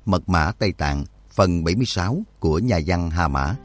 Mật mã Tây Tạng, phần 76 của nhà văn Hà Mã.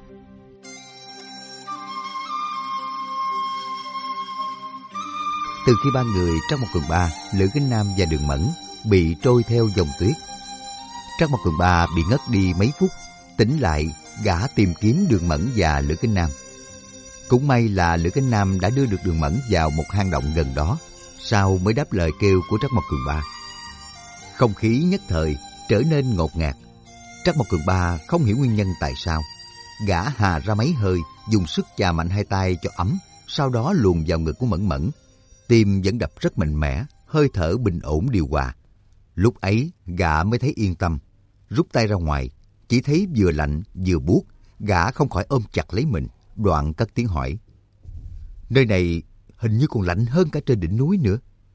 Từ khi ba người Trắc Mộc Cường Ba, Lữ Kính Nam và Đường Mẫn bị trôi theo dòng tuyết, Trắc Mộc Cường Ba bị ngất đi mấy phút. Tỉnh lại, gã tìm kiếm Đường Mẫn và Lữ Kính Nam. Cũng may là Lữ Kính Nam đã đưa được Đường Mẫn vào một hang động gần đó, sau mới đáp lời kêu của Trắc Mộc Cường Ba. Không khí nhất thời trở nên ngột ngạt. Trắc Mộc Cường Ba không hiểu nguyên nhân tại sao. Gã hà ra mấy hơi, dùng sức chà mạnh hai tay cho ấm, sau đó luồn vào ngực của Mẫn Mẫn. Tim vẫn đập rất mạnh mẽ, hơi thở bình ổn điều hòa. Lúc ấy, gã mới thấy yên tâm. Rút tay ra ngoài, chỉ thấy vừa lạnh vừa buốt. Gã không khỏi ôm chặt lấy mình, đoạn cất tiếng hỏi. Nơi này hình như còn lạnh hơn cả trên đỉnh núi nữa.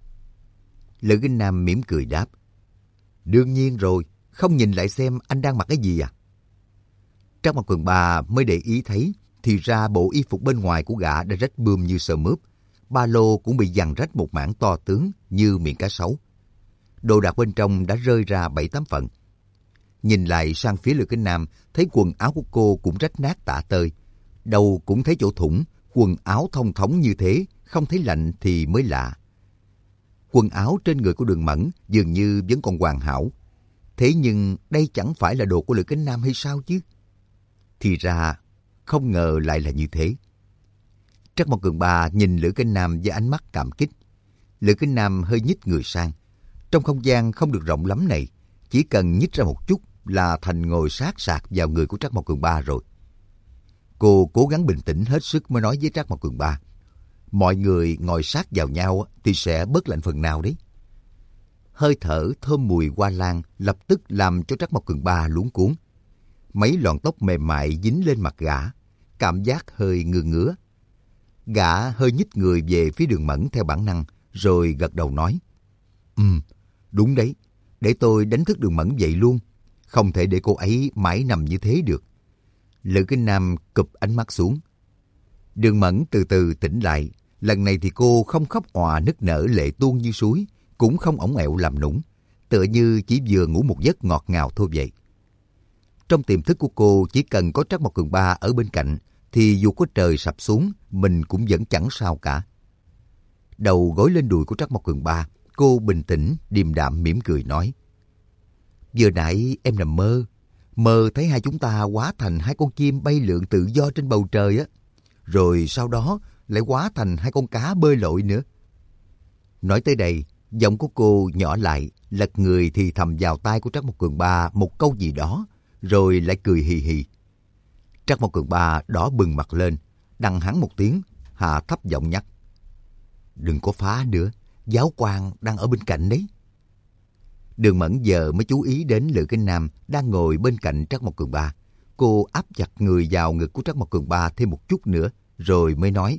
Lữ Kính Nam mỉm cười đáp. Đương nhiên rồi, không nhìn lại xem anh đang mặc cái gì à? Trắc Mộc Cường Ba mới để ý thấy, thì ra bộ y phục bên ngoài của gã đã rách bươm như sơ mướp. Ba lô cũng bị giằng rách một mảng to tướng như miệng cá sấu. Đồ đạc bên trong đã rơi ra 7-8 phần. Nhìn lại sang phía Lữ Kính Nam, thấy quần áo của cô cũng rách nát tả tơi. Đầu cũng thấy chỗ thủng, quần áo thông thống như thế, không thấy lạnh thì mới lạ. Quần áo trên người của Đường Mẫn dường như vẫn còn hoàn hảo. Thế nhưng đây chẳng phải là đồ của Lữ Kính Nam hay sao chứ? Thì ra, không ngờ lại là như thế. Trắc Mộc Cường Ba nhìn Lữ Kính Nam với ánh mắt cảm kích. Lữ Kính Nam hơi nhích người sang. Trong không gian không được rộng lắm này, chỉ cần nhích ra một chút là thành ngồi sát sạc vào người của Trắc Mộc Cường Ba rồi. Cô cố gắng bình tĩnh hết sức mới nói với Trắc Mộc Cường Ba. Mọi người ngồi sát vào nhau thì sẽ bớt lạnh phần nào đấy. Hơi thở thơm mùi hoa lan lập tức làm cho Trắc Mộc Cường Ba luống cuống. Mấy lọn tóc mềm mại dính lên mặt gã, cảm giác hơi ngứa ngứa. Gã hơi nhích người về phía Đường Mẫn theo bản năng, rồi gật đầu nói. Đúng đấy, để tôi đánh thức Đường Mẫn dậy luôn. Không thể để cô ấy mãi nằm như thế được. Lữ Kính Nam cụp ánh mắt xuống. Đường Mẫn từ từ tỉnh lại. Lần này thì cô không khóc òa nức nở lệ tuôn như suối, cũng không ổng ẹo làm nũng, tựa như chỉ vừa ngủ một giấc ngọt ngào thôi vậy. Trong tiềm thức của cô chỉ cần có Trắc Mộc Cường Ba ở bên cạnh, thì dù có trời sập xuống, mình cũng vẫn chẳng sao cả. Đầu gối lên đùi của Trắc Mộc Cường Ba, cô bình tĩnh, điềm đạm mỉm cười nói. Vừa nãy em nằm mơ thấy hai chúng ta hóa thành hai con chim bay lượn tự do trên bầu trời á. Rồi sau đó lại hóa thành hai con cá bơi lội nữa. Nói tới đây, giọng của cô nhỏ lại, lật người thì thầm vào tai của Trắc Mộc Cường Ba một câu gì đó, rồi lại cười hì hì. Trắc Mộc Cường Ba đỏ bừng mặt lên, đằng hắn một tiếng, hạ thấp giọng nhắc. Đừng có phá nữa, giáo quan đang ở bên cạnh đấy. Đường Mẫn giờ mới chú ý đến Lữ Kính Nam đang ngồi bên cạnh Trắc Mộc Cường Ba. Cô áp chặt người vào ngực của Trắc Mộc Cường Ba thêm một chút nữa, rồi mới nói.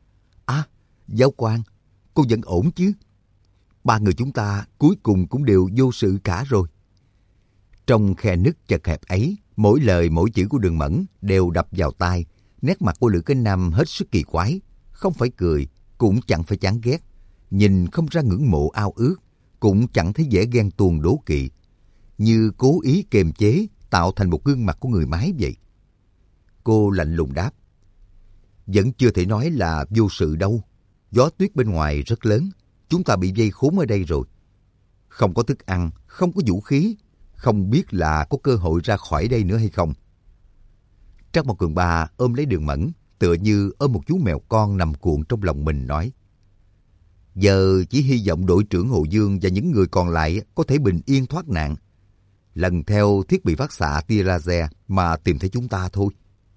Giáo quan, cô vẫn ổn chứ? Ba người chúng ta cuối cùng cũng đều vô sự cả rồi. Trong khe nứt chật hẹp ấy, mỗi lời mỗi chữ của Đường Mẫn đều đập vào tai. Nét mặt của Lữ Kính Nam hết sức kỳ quái, không phải cười, cũng chẳng phải chán ghét. Nhìn không ra ngưỡng mộ ao ước, cũng chẳng thấy vẻ ghen tuông đố kỵ. Như cố ý kiềm chế, tạo thành một gương mặt của người mái vậy. Cô lạnh lùng đáp. Vẫn chưa thể nói là vô sự đâu. Gió tuyết bên ngoài rất lớn, chúng ta bị vây khốn ở đây rồi. Không có thức ăn, không có vũ khí, không biết là có cơ hội ra khỏi đây nữa hay không. Trắc Mộc Cường Ba ôm lấy Đường Mẫn, tựa như ôm một chú mèo con nằm cuộn trong lòng mình nói. Giờ chỉ hy vọng đội trưởng Hồ Dương và những người còn lại có thể bình yên thoát nạn. Lần theo thiết bị phát xạ tia laser mà tìm thấy chúng ta thôi.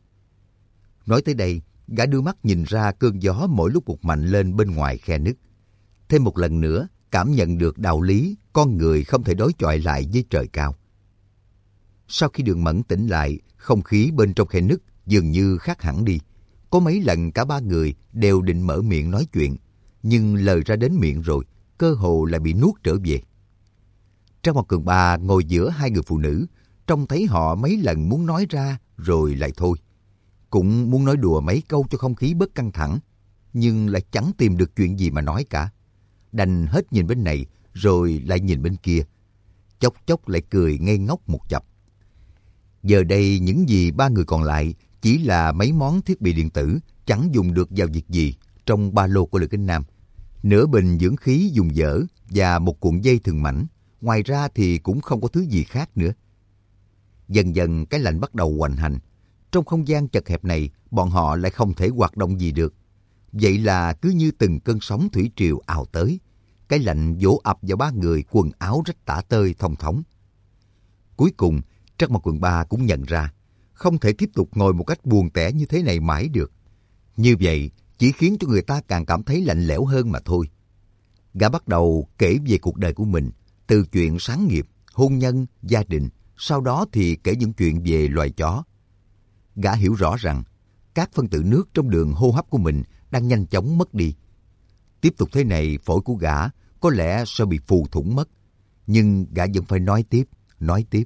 Nói tới đây, gã đưa mắt nhìn ra cơn gió mỗi lúc một mạnh lên bên ngoài khe nứt. Thêm một lần nữa, cảm nhận được đạo lý con người không thể đối chọi lại với trời cao. Sau khi Đường Mẫn tỉnh lại, không khí bên trong khe nứt dường như khác hẳn đi. Có mấy lần cả ba người đều định mở miệng nói chuyện, nhưng lời ra đến miệng rồi, cơ hồ lại bị nuốt trở về. Trắc Mộc Cường Ba ngồi giữa hai người phụ nữ, trông thấy họ mấy lần muốn nói ra rồi lại thôi. Cũng muốn nói đùa mấy câu cho không khí bớt căng thẳng, nhưng lại chẳng tìm được chuyện gì mà nói cả. Đành hết nhìn bên này rồi lại nhìn bên kia. chốc chốc lại cười ngây ngốc một chập. Giờ đây những gì ba người còn lại chỉ là mấy món thiết bị điện tử chẳng dùng được vào việc gì trong ba lô của Lữ Kính Nam. Nửa bình dưỡng khí dùng dở và một cuộn dây thừng mảnh. Ngoài ra thì cũng không có thứ gì khác nữa. Dần dần cái lạnh bắt đầu hoành hành. Trong không gian chật hẹp này, bọn họ lại không thể hoạt động gì được. Vậy là cứ như từng cơn sóng thủy triều ào tới. Cái lạnh vỗ ập vào ba người, quần áo rách tả tơi thông thống. Cuối cùng, Trắc Mộc Cường Ba cũng nhận ra, không thể tiếp tục ngồi một cách buồn tẻ như thế này mãi được. Như vậy chỉ khiến cho người ta càng cảm thấy lạnh lẽo hơn mà thôi. Gã bắt đầu kể về cuộc đời của mình, từ chuyện sáng nghiệp, hôn nhân, gia đình, sau đó thì kể những chuyện về loài chó. Gã hiểu rõ rằng các phân tử nước trong đường hô hấp của mình đang nhanh chóng mất đi. Tiếp tục thế này, phổi của gã có lẽ sẽ bị phù thủng mất. Nhưng gã vẫn phải nói tiếp.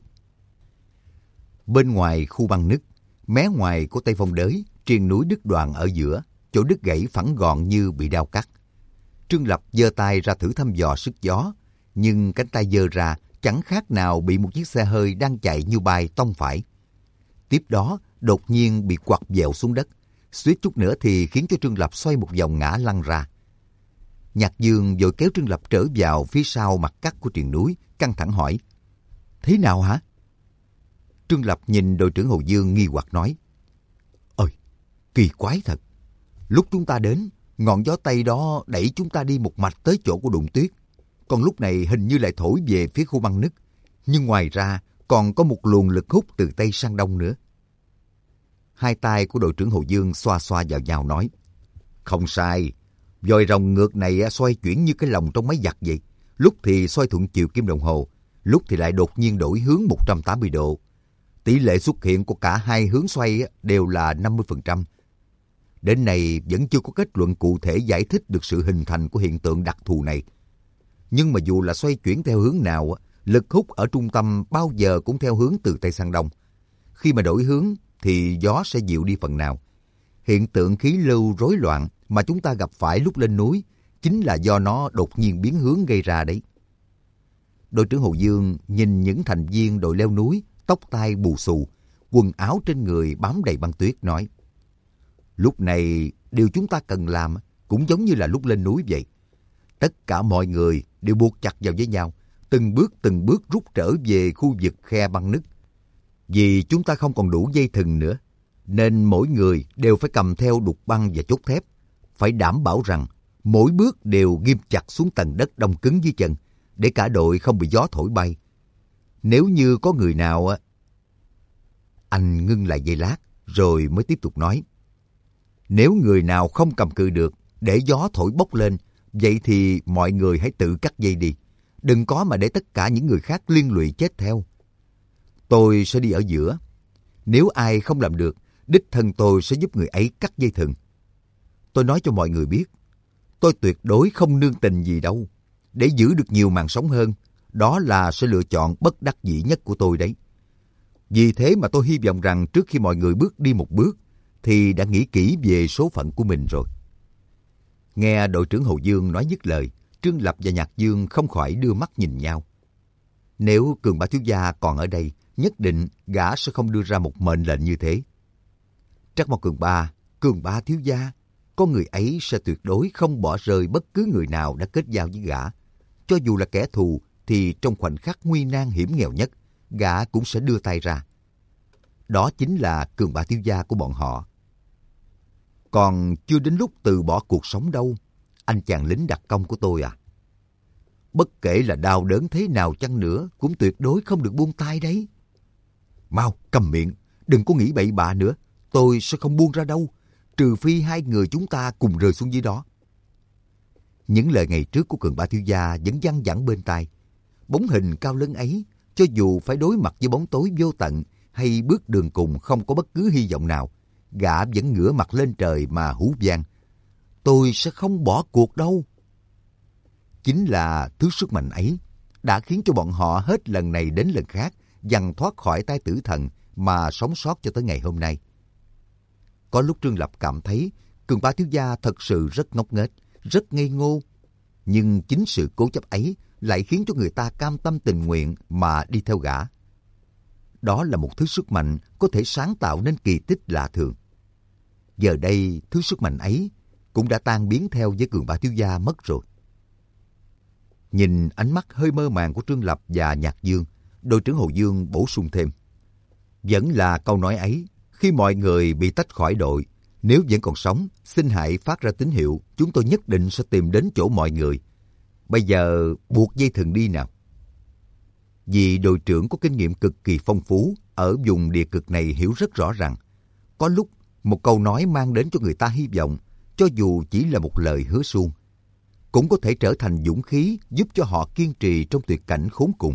Bên ngoài khu băng nứt, mé ngoài của Tây Phong Đới, triền núi đứt đoạn ở giữa, chỗ đứt gãy phẳng gọn như bị đao cắt. Trương Lập giơ tay ra thử thăm dò sức gió, nhưng cánh tay giơ ra chẳng khác nào bị một chiếc xe hơi đang chạy như bay tông phải. Tiếp đó, đột nhiên bị quặt dẹo xuống đất, suýt chút nữa thì khiến cho Trương Lập xoay một vòng ngã lăn ra. Nhạc Dương vội kéo Trương Lập trở vào phía sau mặt cắt của triền núi, căng thẳng hỏi: "Thế nào hả?" Trương Lập nhìn đội trưởng Hồ Dương nghi hoặc nói: "Ôi, kỳ quái thật. Lúc chúng ta đến, ngọn gió Tây đó đẩy chúng ta đi một mạch tới chỗ của đụng tuyết. Còn lúc này hình như lại thổi về phía khu băng nứt. Nhưng ngoài ra còn có một luồng lực hút từ Tây sang Đông nữa." Hai tay của đội trưởng Hồ Dương xoa xoa vào nhau nói: "Không sai. Vòi rồng ngược này xoay chuyển như cái lồng trong máy giặt vậy. Lúc thì xoay thuận chiều kim đồng hồ, lúc thì lại đột nhiên đổi hướng 180 độ. Tỷ lệ xuất hiện của cả hai hướng xoay đều là 50%. Đến nay vẫn chưa có kết luận cụ thể giải thích được sự hình thành của hiện tượng đặc thù này. Nhưng mà dù là xoay chuyển theo hướng nào, lực hút ở trung tâm bao giờ cũng theo hướng từ Tây sang Đông. Khi mà đổi hướng thì gió sẽ dịu đi phần nào. Hiện tượng khí lưu rối loạn mà chúng ta gặp phải lúc lên núi chính là do nó đột nhiên biến hướng gây ra đấy." Đội trưởng Hồ Dương nhìn những thành viên đội leo núi, tóc tai bù xù, quần áo trên người bám đầy băng tuyết nói: "Lúc này điều chúng ta cần làm cũng giống như là lúc lên núi vậy. Tất cả mọi người đều buộc chặt vào với nhau, từng bước rút trở về khu vực khe băng nứt. Vì chúng ta không còn đủ dây thừng nữa, nên mỗi người đều phải cầm theo đục băng và chốt thép. Phải đảm bảo rằng mỗi bước đều ghim chặt xuống tầng đất đông cứng dưới chân, để cả đội không bị gió thổi bay. Nếu như có người nào..." Anh ngưng lại giây lát, rồi mới tiếp tục nói: "Nếu người nào không cầm cự được, để gió thổi bốc lên, vậy thì mọi người hãy tự cắt dây đi. Đừng có mà để tất cả những người khác liên lụy chết theo. Tôi sẽ đi ở giữa. Nếu ai không làm được, đích thân tôi sẽ giúp người ấy cắt dây thừng. Tôi nói cho mọi người biết, tôi tuyệt đối không nương tình gì đâu. Để giữ được nhiều mạng sống hơn, đó là sẽ lựa chọn bất đắc dĩ nhất của tôi đấy. Vì thế mà tôi hy vọng rằng trước khi mọi người bước đi một bước, thì đã nghĩ kỹ về số phận của mình rồi." Nghe đội trưởng Hồ Dương nói dứt lời, Trương Lập và Nhạc Dương không khỏi đưa mắt nhìn nhau. Nếu Cường Bá thiếu gia còn ở đây, nhất định gã sẽ không đưa ra một mệnh lệnh như thế. Trắc Mộc Cường Bá thiếu gia, có người ấy sẽ tuyệt đối không bỏ rơi bất cứ người nào đã kết giao với gã. Cho dù là kẻ thù thì trong khoảnh khắc nguy nan hiểm nghèo nhất, gã cũng sẽ đưa tay ra. Đó chính là Cường Bá thiếu gia của bọn họ. Còn chưa đến lúc từ bỏ cuộc sống đâu, anh chàng lính đặc công của tôi à. Bất kể là đau đớn thế nào chăng nữa, cũng tuyệt đối không được buông tay đấy. Mau, cầm miệng, đừng có nghĩ bậy bạ nữa. Tôi sẽ không buông ra đâu, trừ phi hai người chúng ta cùng rơi xuống dưới đó. Những lời ngày trước của Cường Bá thiếu gia vẫn văng vẳng bên tai. Bóng hình cao lớn ấy, cho dù phải đối mặt với bóng tối vô tận hay bước đường cùng không có bất cứ hy vọng nào, gã vẫn ngửa mặt lên trời mà hú vang: "Tôi sẽ không bỏ cuộc đâu." Chính là thứ sức mạnh ấy đã khiến cho bọn họ hết lần này đến lần khác dằn thoát khỏi tay tử thần mà sống sót cho tới ngày hôm nay. Có lúc Trương Lập cảm thấy Cường Bá thiếu gia thật sự rất ngốc nghếch, rất ngây ngô. Nhưng chính sự cố chấp ấy lại khiến cho người ta cam tâm tình nguyện mà đi theo gã. Đó là một thứ sức mạnh có thể sáng tạo nên kỳ tích lạ thường. Giờ đây, thứ sức mạnh ấy cũng đã tan biến theo với Cường Ba thiếu gia mất rồi. Nhìn ánh mắt hơi mơ màng của Trương Lập và Nhạc Dương, đội trưởng Hồ Dương bổ sung thêm. Vẫn là câu nói ấy, khi mọi người bị tách khỏi đội, nếu vẫn còn sống, xin hãy phát ra tín hiệu, chúng tôi nhất định sẽ tìm đến chỗ mọi người. Bây giờ buộc dây thừng đi nào. Vì đội trưởng có kinh nghiệm cực kỳ phong phú, ở vùng địa cực này hiểu rất rõ rằng, có lúc một câu nói mang đến cho người ta hy vọng, cho dù chỉ là một lời hứa suông, cũng có thể trở thành dũng khí giúp cho họ kiên trì trong tuyệt cảnh khốn cùng.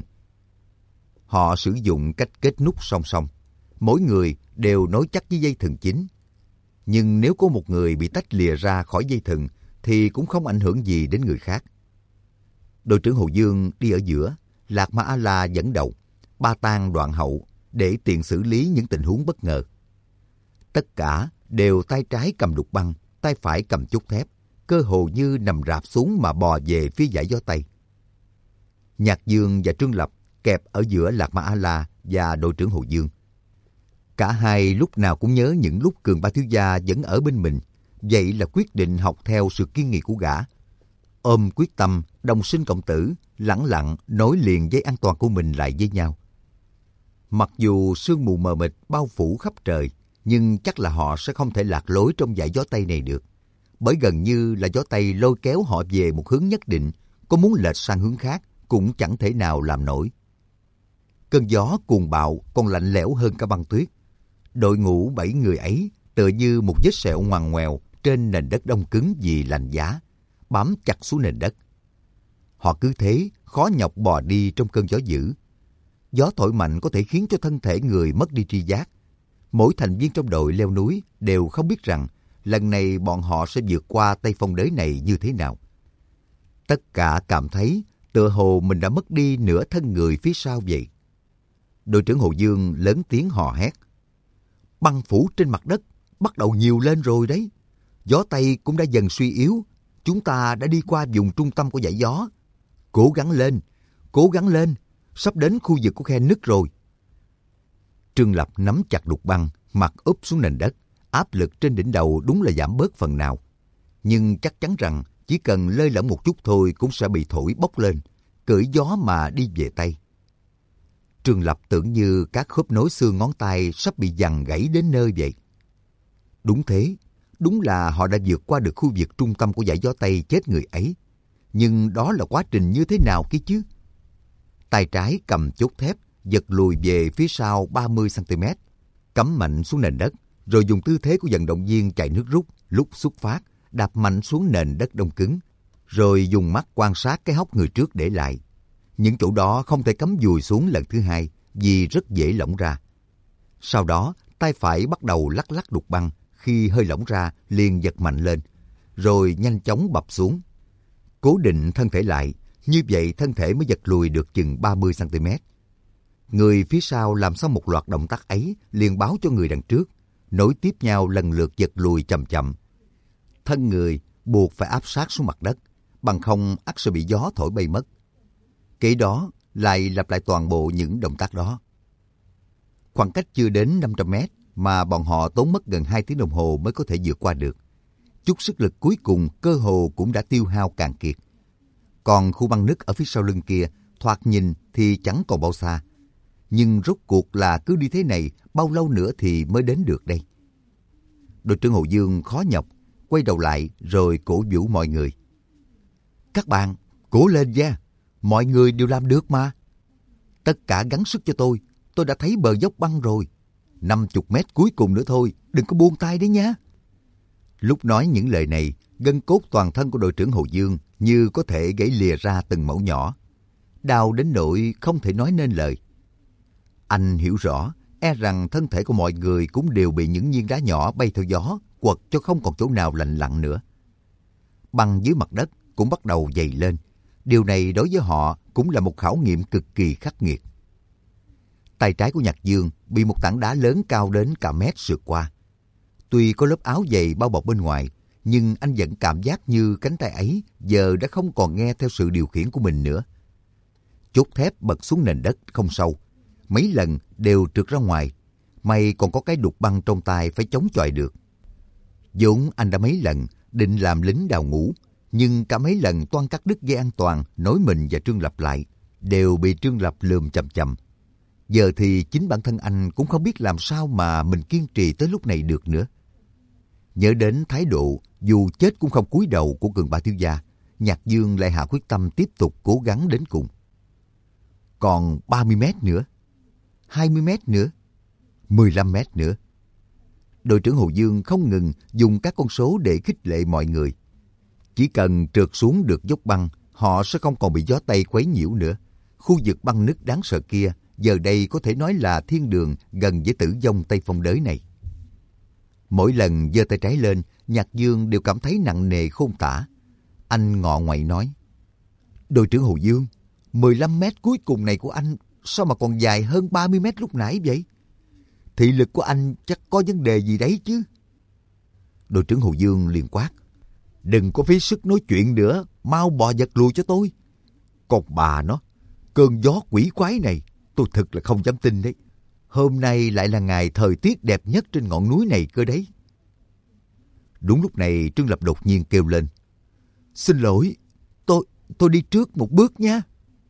Họ sử dụng cách kết nút song song, mỗi người đều nối chắc với dây thừng chính. Nhưng nếu có một người bị tách lìa ra khỏi dây thừng thì cũng không ảnh hưởng gì đến người khác. Đội trưởng Hồ Dương đi ở giữa, Lạc Ma A-la dẫn đầu, Ba Tang đoạn hậu để tiện xử lý những tình huống bất ngờ. Tất cả đều tay trái cầm đục băng, tay phải cầm chốt thép, cơ hồ như nằm rạp xuống mà bò về phía dải gió Tây. Nhạc Dương và Trương Lập kẹp ở giữa Lạc Ma A-la và đội trưởng Hồ Dương. Cả hai lúc nào cũng nhớ những lúc Cường Ba thiếu gia vẫn ở bên mình, vậy là quyết định học theo sự kiên nghị của gã. Ôm quyết tâm, đồng sinh cộng tử, lẳng lặng nối liền dây an toàn của mình lại với nhau. Mặc dù sương mù mờ mịt bao phủ khắp trời, nhưng chắc là họ sẽ không thể lạc lối trong dải gió Tây này được. Bởi gần như là gió Tây lôi kéo họ về một hướng nhất định, có muốn lệch sang hướng khác cũng chẳng thể nào làm nổi. Cơn gió cuồng bạo còn lạnh lẽo hơn cả băng tuyết. Đội ngũ 7 người ấy tựa như một vết sẹo ngoằn ngoèo trên nền đất đông cứng vì lạnh giá, bám chặt xuống nền đất. Họ cứ thế khó nhọc bò đi trong cơn gió dữ. Gió thổi mạnh có thể khiến cho thân thể người mất đi tri giác. Mỗi thành viên trong đội leo núi đều không biết rằng lần này bọn họ sẽ vượt qua Tây Phong Đới này như thế nào. Tất cả cảm thấy tựa hồ mình đã mất đi nửa thân người phía sau vậy. Đội trưởng Hồ Dương lớn tiếng hò hét. Băng phủ trên mặt đất bắt đầu nhiều lên rồi đấy. Gió Tây cũng đã dần suy yếu. Chúng ta đã đi qua vùng trung tâm của dải gió. Cố gắng lên, sắp đến khu vực của khe nứt rồi. Trương Lập nắm chặt đục băng, mặt úp xuống nền đất. Áp lực trên đỉnh đầu đúng là giảm bớt phần nào. Nhưng chắc chắn rằng chỉ cần lơi lỏng một chút thôi cũng sẽ bị thổi bốc lên, cưỡi gió mà đi về Tây. Trương Lập tưởng như các khớp nối xương ngón tay sắp bị giằng gãy đến nơi vậy. Đúng thế, đúng là họ đã vượt qua được khu vực trung tâm của dải gió Tây chết người ấy. Nhưng đó là quá trình như thế nào kia chứ? Tay trái cầm chốt thép, giật lùi về phía sau 30cm, cắm mạnh xuống nền đất, rồi dùng tư thế của vận động viên chạy nước rút lúc xuất phát, đạp mạnh xuống nền đất đông cứng, rồi dùng mắt quan sát cái hốc người trước để lại. Những chỗ đó không thể cắm dùi xuống lần thứ hai vì rất dễ lỏng ra. Sau đó, tay phải bắt đầu lắc lắc đục băng, khi hơi lỏng ra liền giật mạnh lên, rồi nhanh chóng bập xuống. Cố định thân thể lại, như vậy thân thể mới giật lùi được chừng 30cm. Người phía sau làm xong một loạt động tác ấy liền báo cho người đằng trước, nối tiếp nhau lần lượt giật lùi chậm chậm. Thân người buộc phải áp sát xuống mặt đất, bằng không ắt sẽ bị gió thổi bay mất. Kế đó lại lặp lại toàn bộ những động tác đó. Khoảng cách chưa đến 500 mét mà bọn họ tốn mất gần 2 tiếng đồng hồ mới có thể vượt qua được. Chút sức lực cuối cùng cơ hồ cũng đã tiêu hao cạn kiệt. Còn khu băng nứt ở phía sau lưng kia, thoạt nhìn thì chẳng còn bao xa. Nhưng rốt cuộc là cứ đi thế này, bao lâu nữa thì mới đến được đây? Đội trưởng Hồ Dương khó nhọc, quay đầu lại rồi cổ vũ mọi người. Các bạn, cố lên nha, mọi người đều làm được mà. Tất cả gắng sức cho tôi đã thấy bờ dốc băng rồi. 50 mét cuối cùng nữa thôi, đừng có buông tay đấy nhá. Lúc nói những lời này, gân cốt toàn thân của đội trưởng Hồ Dương như có thể gãy lìa ra từng mẩu nhỏ. Đau đến nỗi không thể nói nên lời. Anh hiểu rõ, e rằng thân thể của mọi người cũng đều bị những viên đá nhỏ bay theo gió, quật cho không còn chỗ nào lành lặn nữa. Băng dưới mặt đất cũng bắt đầu dày lên. Điều này đối với họ cũng là một khảo nghiệm cực kỳ khắc nghiệt. Tay trái của Nhạc Dương bị một tảng đá lớn cao đến cả mét sượt qua. Tuy có lớp áo dày bao bọc bên ngoài, nhưng anh vẫn cảm giác như cánh tay ấy giờ đã không còn nghe theo sự điều khiển của mình nữa. chốt thép bật xuống nền đất không sâu. Mấy lần đều trượt ra ngoài. May còn có cái đục băng trong tay phải chống chọi được. Vốn anh đã mấy lần định làm lính đào ngũ, nhưng cả mấy lần toan cắt đứt dây an toàn nối mình và Trương Lập lại, đều bị Trương Lập lườm chằm chằm. Giờ thì chính bản thân anh cũng không biết làm sao mà mình kiên trì tới lúc này được nữa. Nhớ đến thái độ dù chết cũng không cúi đầu của Cường Ba thiếu gia, Nhạc Dương lại hạ quyết tâm tiếp tục cố gắng đến cùng. Còn 30 mét nữa, 20 mét nữa, 15 mét nữa. Đội trưởng Hồ Dương không ngừng dùng các con số để khích lệ mọi người. Chỉ cần trượt xuống được dốc băng, họ sẽ không còn bị gió Tây quấy nhiễu nữa. Khu vực băng nứt đáng sợ kia, giờ đây có thể nói là thiên đường gần với tử vong Tây Phong Đới này. Mỗi lần giơ tay trái lên, Nhạc Dương đều cảm thấy nặng nề khôn tả. Anh ngọ ngoại nói, đội trưởng Hồ Dương, 15 mét cuối cùng này của anh sao mà còn dài hơn 30 mét lúc nãy vậy? Thị lực của anh chắc có vấn đề gì đấy chứ? Đội trưởng Hồ Dương liền quát, đừng có phí sức nói chuyện nữa, mau bò giật lùi cho tôi. Còn bà nó, cơn gió quỷ quái này, tôi thật là không dám tin đấy. Hôm nay lại là ngày thời tiết đẹp nhất trên ngọn núi này cơ đấy. Đúng lúc này Trương Lập đột nhiên kêu lên, xin lỗi, tôi đi trước một bước nha.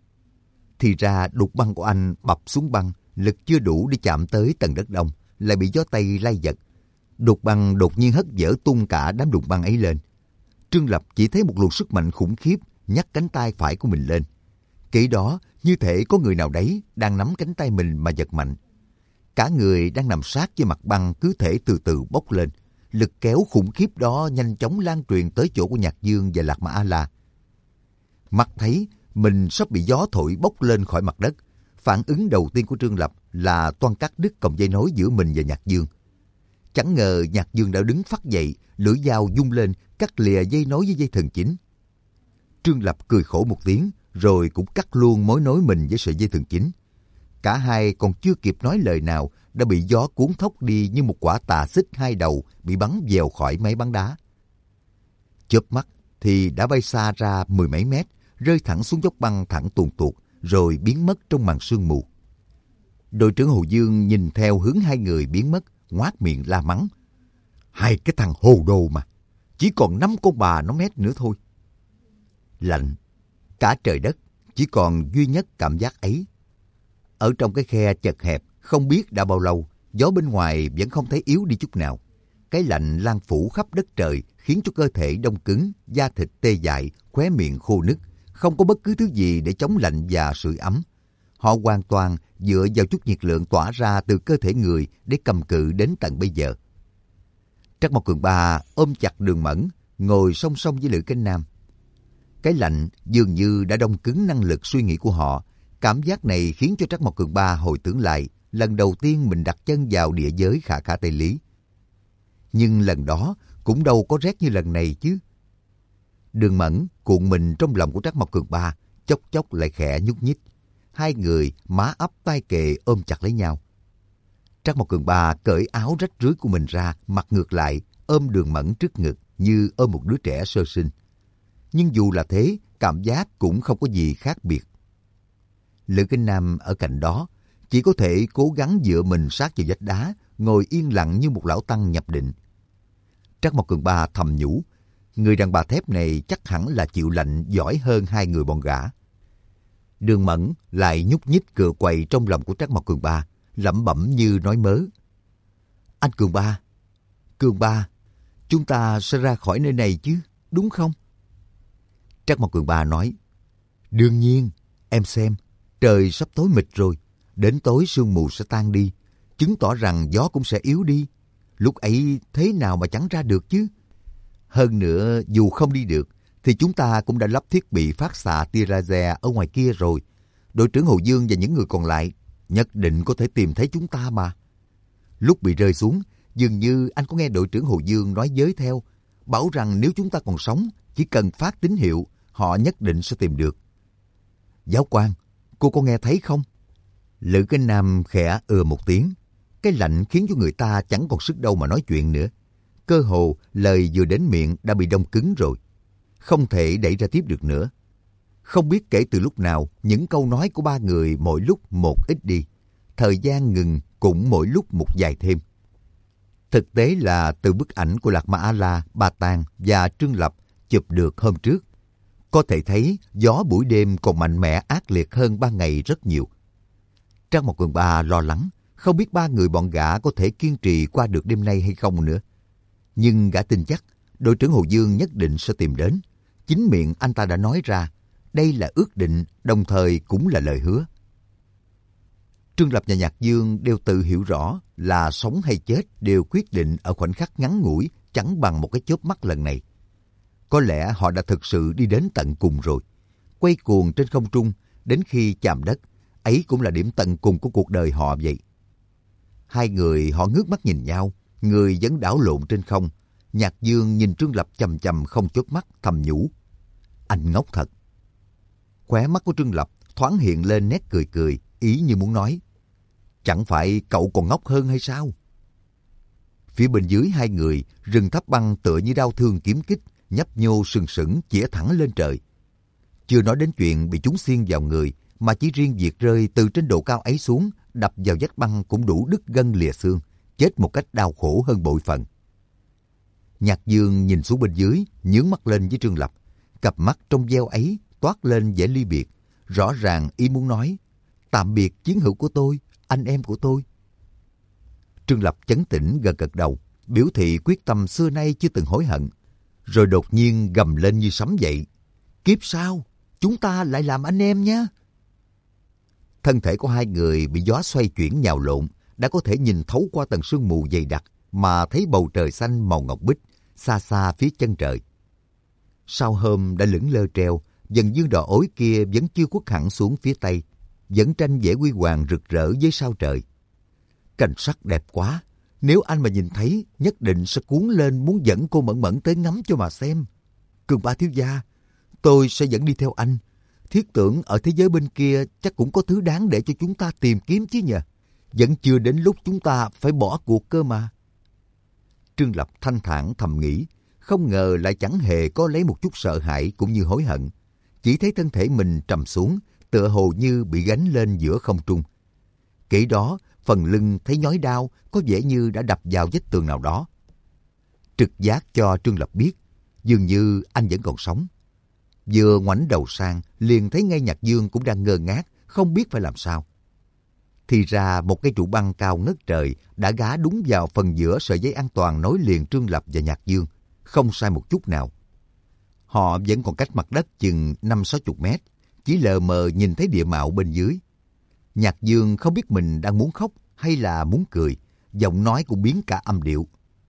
Thì ra đục băng của anh bập xuống băng, lực chưa đủ để chạm tới tầng đất đông, lại bị gió Tây lay giật. Đục băng đột nhiên hất dỡ tung cả đám đục băng ấy lên. Trương Lập chỉ thấy một luồng sức mạnh khủng khiếp nhấc cánh tay phải của mình lên. Kỹ đó, như thể có người nào đấy đang nắm cánh tay mình mà giật mạnh. Cả người đang nằm sát với mặt băng cứ thể từ từ bốc lên. Lực kéo khủng khiếp đó nhanh chóng lan truyền tới chỗ của Nhạc Dương và Lạc Mã A-la. Mắt thấy mình sắp bị gió thổi bốc lên khỏi mặt đất, phản ứng đầu tiên của Trương Lập là toan cắt đứt cọng dây nối giữa mình và Nhạc Dương. Chẳng ngờ Nhạc Dương đã đứng phắt dậy, lưỡi dao vung lên cắt lìa dây nối với dây thần chính. Trương Lập cười khổ một tiếng, rồi cũng cắt luôn mối nối mình với sợi dây thần chính. Cả hai còn chưa kịp nói lời nào đã bị gió cuốn thốc đi như một quả tà xích hai đầu bị bắn vèo khỏi máy bắn đá. Chớp mắt thì đã bay xa ra 10 mấy mét, rơi thẳng xuống dốc băng thẳng tuồn tuột, rồi biến mất trong màn sương mù. Đội trưởng Hồ Dương nhìn theo hướng hai người biến mất, ngoác miệng la mắng. Hai cái thằng hồ đồ mà, chỉ còn 5 con bà nó mét nữa thôi. Lạnh, cả trời đất, chỉ còn duy nhất cảm giác ấy. Ở trong cái khe chật hẹp, không biết đã bao lâu, gió bên ngoài vẫn không thấy yếu đi chút nào. Cái lạnh lan phủ khắp đất trời khiến cho cơ thể đông cứng, da thịt tê dại, khóe miệng khô nứt, không có bất cứ thứ gì để chống lạnh và sưởi ấm. Họ hoàn toàn dựa vào chút nhiệt lượng tỏa ra từ cơ thể người để cầm cự đến tận bây giờ. Trắc Mộc Cường Ba ôm chặt Đường Mẫn, ngồi song song với Lữ Cánh Nam. Cái lạnh dường như đã đông cứng năng lực suy nghĩ của họ. Cảm giác này khiến cho Trắc Mộc Cường Ba hồi tưởng lại lần đầu tiên mình đặt chân vào địa giới Khả Khả Tây Lý. Nhưng lần đó cũng đâu có rét như lần này chứ. Đường Mẫn cuộn mình trong lòng của Trắc Mộc Cường Ba, chốc chốc lại khẽ nhúc nhích. Hai người má ấp tai kề ôm chặt lấy nhau. Trắc Mộc Cường Ba cởi áo rách rưới của mình ra, mặt ngược lại, ôm Đường Mẫn trước ngực như ôm một đứa trẻ sơ sinh. Nhưng dù là thế, cảm giác cũng không có gì khác biệt. Lữ Kinh Nam ở cạnh đó, chỉ có thể cố gắng dựa mình sát vào vách đá, ngồi yên lặng như một lão tăng nhập định. Trắc Mộc Cường Ba thầm nhủ, người đàn bà thép này chắc hẳn là chịu lạnh giỏi hơn hai người bọn gã. Đường Mẫn lại nhúc nhích cựa quậy trong lòng của Trắc Mộc Cường Ba, lẩm bẩm như nói mớ. Anh Cường Ba, chúng ta sẽ ra khỏi nơi này chứ, đúng không? Trắc Mộc Cường Ba nói, đương nhiên, em xem, trời sắp tối mịt rồi, đến tối sương mù sẽ tan đi, chứng tỏ rằng gió cũng sẽ yếu đi. Lúc ấy thế nào mà chẳng ra được chứ? Hơn nữa, dù không đi được, thì chúng ta cũng đã lắp thiết bị phát xạ tia laser ở ngoài kia rồi. Đội trưởng Hồ Dương và những người còn lại nhất định có thể tìm thấy chúng ta mà. Lúc bị rơi xuống, dường như anh có nghe đội trưởng Hồ Dương nói với theo, bảo rằng nếu chúng ta còn sống, chỉ cần phát tín hiệu, họ nhất định sẽ tìm được. Giáo quan, cô có nghe thấy không? Lữ Cánh Nam khẽ một tiếng. Cái lạnh khiến cho người ta chẳng còn sức đâu mà nói chuyện nữa. Cơ hồ lời vừa đến miệng đã bị đông cứng rồi, không thể đẩy ra tiếp được nữa. Không biết kể từ lúc nào, những câu nói của ba người mỗi lúc một ít đi. Thời gian ngừng cũng mỗi lúc một dài thêm. Thực tế là từ bức ảnh của Lạc Ma A-la, Ba Tàng và Trương Lập chụp được hôm trước, có thể thấy gió buổi đêm còn mạnh mẽ ác liệt hơn ban ngày rất nhiều. Trang Một Cường Ba lo lắng, không biết ba người bọn gã có thể kiên trì qua được đêm nay hay không nữa. Nhưng gã tin chắc, đội trưởng Hồ Dương nhất định sẽ tìm đến. Chính miệng anh ta đã nói ra, đây là ước định, đồng thời cũng là lời hứa. Trương Lập và Nhạc Dương đều tự hiểu rõ là sống hay chết đều quyết định ở khoảnh khắc ngắn ngủi, chẳng bằng một cái chớp mắt lần này. Có lẽ họ đã thực sự đi đến tận cùng rồi. Quay cuồng trên không trung, đến khi chạm đất, ấy cũng là điểm tận cùng của cuộc đời họ vậy. Hai người họ ngước mắt nhìn nhau, người vẫn đảo lộn trên không. Nhạc Dương nhìn Trương Lập chằm chằm không chớp mắt, thầm nhủ. Anh ngốc thật. Khóe mắt của Trương Lập thoáng hiện lên nét cười cười, ý như muốn nói. Chẳng phải cậu còn ngốc hơn hay sao? Phía bên dưới hai người, rừng tháp băng tựa như đao thương kiếm kích, nhấp nhô sừng sững chĩa thẳng lên trời. Chưa nói đến chuyện bị chúng xiên vào người, mà chỉ riêng việc rơi từ trên độ cao ấy xuống, đập vào vách băng cũng đủ đứt gân lìa xương, chết một cách đau khổ hơn bội phần. Nhạc Dương nhìn xuống bên dưới, nhướng mắt lên với Trương Lập. Cặp mắt trong veo ấy toát lên vẻ ly biệt, rõ ràng ý muốn nói, tạm biệt chiến hữu của tôi, anh em của tôi. Trương Lập chấn tĩnh gật gật đầu, biểu thị quyết tâm xưa nay chưa từng hối hận. Rồi đột nhiên gầm lên như sấm dậy. Kiếp sau, chúng ta lại làm anh em nhé. Thân thể của hai người bị gió xoay chuyển nhào lộn, đã có thể nhìn thấu qua tầng sương mù dày đặc mà thấy bầu trời xanh màu ngọc bích, xa xa phía chân trời. Sao hôm đã lững lơ treo, dần dương đỏ ối kia vẫn chưa khuất hẳn xuống phía tây, vẫn tranh vẽ huy hoàng rực rỡ với sao trời. Cảnh sắc đẹp quá, nếu anh mà nhìn thấy, nhất định sẽ cuốn lên muốn dẫn cô Mẫn Mẫn tới ngắm cho mà xem. Cường Ba thiếu gia, tôi sẽ dẫn đi theo anh. Thiết tưởng ở thế giới bên kia chắc cũng có thứ đáng để cho chúng ta tìm kiếm chứ nhờ. Vẫn chưa đến lúc chúng ta phải bỏ cuộc cơ mà. Trương Lập thanh thản thầm nghĩ, không ngờ lại chẳng hề có lấy một chút sợ hãi cũng như hối hận. Chỉ thấy thân thể mình trầm xuống, tựa hồ như bị gánh lên giữa không trung. Kể đó, phần lưng thấy nhói đau, có vẻ như đã đập vào vách tường nào đó. Trực giác cho Trương Lập biết, dường như anh vẫn còn sống. Vừa ngoảnh đầu sang, liền thấy ngay Nhạc Dương cũng đang ngơ ngác, không biết phải làm sao. Thì ra một cây trụ băng cao ngất trời đã gá đúng vào phần giữa sợi dây an toàn nối liền Trương Lập và Nhạc Dương, không sai một chút nào. Họ vẫn còn cách mặt đất chừng 50-60 mét, chỉ lờ mờ nhìn thấy địa mạo bên dưới. Nhạc Dương không biết mình đang muốn khóc hay là muốn cười, giọng nói cũng biến cả âm điệu.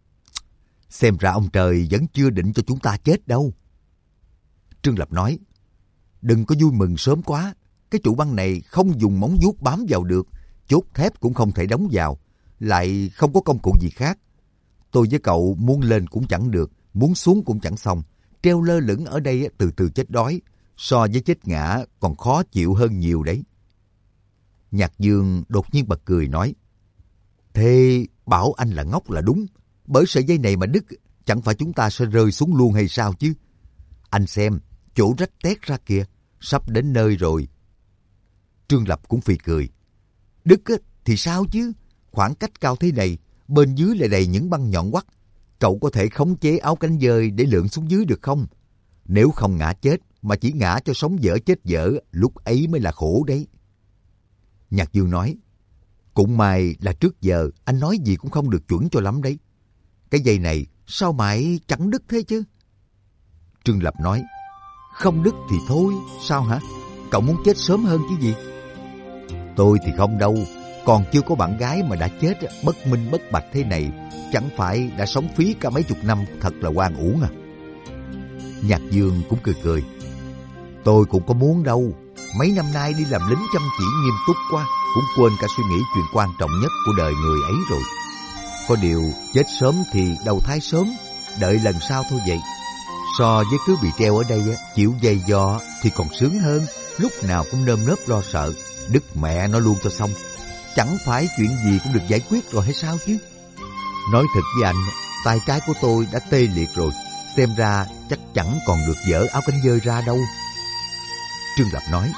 Xem ra ông trời vẫn chưa định cho chúng ta chết đâu. Trương Lập nói, đừng có vui mừng sớm quá, cái trụ băng này không dùng móng vuốt bám vào được, chốt thép cũng không thể đóng vào, lại không có công cụ gì khác. Tôi với cậu muốn lên cũng chẳng được, muốn xuống cũng chẳng xong, treo lơ lửng ở đây từ từ chết đói, so với chết ngã còn khó chịu hơn nhiều đấy. Nhạc Dương đột nhiên bật cười nói, thế bảo anh là ngốc là đúng, bởi sợi dây này mà đứt, chẳng phải chúng ta sẽ rơi xuống luôn hay sao chứ? Anh xem, chỗ rách tét ra kìa, sắp đến nơi rồi. Trương Lập cũng phì cười. Đứt thì sao chứ? Khoảng cách cao thế này, bên dưới lại đầy những băng nhọn quắt. Cậu có thể khống chế áo cánh dơi để lượn xuống dưới được không? Nếu không ngã chết, mà chỉ ngã cho sống dở chết dở, lúc ấy mới là khổ đấy. Nhạc Dương nói, cũng may là trước giờ anh nói gì cũng không được chuẩn cho lắm đấy. Cái dây này sao mãi chẳng đứt thế chứ? Trương Lập nói, không đứt thì thôi, sao hả? Cậu muốn chết sớm hơn chứ gì? Tôi thì không đâu, còn chưa có bạn gái mà đã chết bất minh bất bạch thế này, chẳng phải đã sống phí cả mấy chục năm, thật là oan uổng à. Nhạc Dương cũng cười cười, tôi cũng có muốn đâu, mấy năm nay đi làm lính chăm chỉ nghiêm túc quá, cũng quên cả suy nghĩ chuyện quan trọng nhất của đời người ấy rồi. Có điều chết sớm thì đầu thai sớm, đợi lần sau thôi vậy. So với cứ bị treo ở đây, chịu dày dò thì còn sướng hơn, lúc nào cũng nơm nớp lo sợ, đứt mẹ nó luôn cho xong. Chẳng phải chuyện gì cũng được giải quyết rồi hay sao chứ? Nói thật với anh, tay trái của tôi đã tê liệt rồi, xem ra chắc chẳng còn được dỡ áo cánh dơi ra đâu. Trương Lập nói,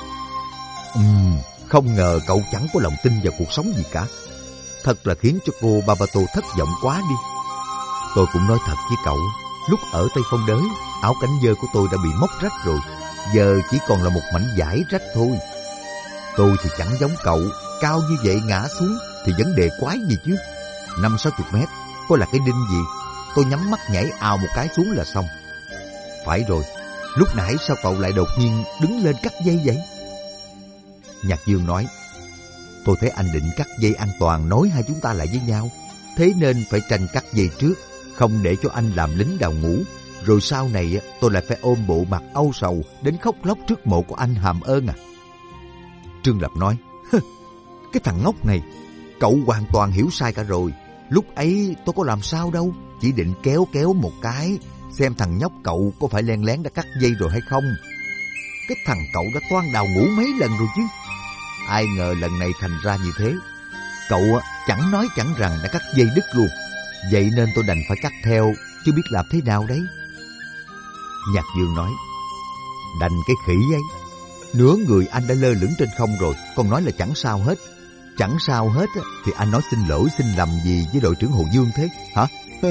không ngờ cậu chẳng có lòng tin vào cuộc sống gì cả. Thật là khiến cho cô Babato thất vọng quá đi. Tôi cũng nói thật với cậu, lúc ở Tây Phong Đới, áo cánh dơ của tôi đã bị móc rách rồi. Giờ chỉ còn là một mảnh vải rách thôi. Tôi thì chẳng giống cậu, cao như vậy ngã xuống thì vấn đề quái gì chứ. 50-60 mét, có là cái đinh gì, tôi nhắm mắt nhảy ào một cái xuống là xong. Phải rồi, lúc nãy sao cậu lại đột nhiên đứng lên cắt dây vậy? Nhạc Dương nói, tôi thấy anh định cắt dây an toàn nối hai chúng ta lại với nhau, thế nên phải tranh cắt dây trước, không để cho anh làm lính đào ngũ. Rồi sau này tôi lại phải ôm bộ mặt âu sầu đến khóc lóc trước mộ của anh hàm ơn à. Trương Lập nói, cái thằng ngốc này, cậu hoàn toàn hiểu sai cả rồi. Lúc ấy tôi có làm sao đâu, chỉ định kéo một cái, xem thằng nhóc cậu có phải len lén đã cắt dây rồi hay không. Cái thằng cậu đã toan đào ngũ mấy lần rồi chứ. Ai ngờ lần này thành ra như thế. Cậu chẳng nói chẳng rằng đã cắt dây đứt luôn. Vậy nên tôi đành phải cắt theo, chứ biết làm thế nào đấy. Nhạc Dương nói, đành cái khỉ ấy. Nửa người anh đã lơ lửng trên không rồi, còn nói là chẳng sao hết. Chẳng sao hết thì anh nói xin lỗi xin lầm gì với đội trưởng Hồ Dương thế hả?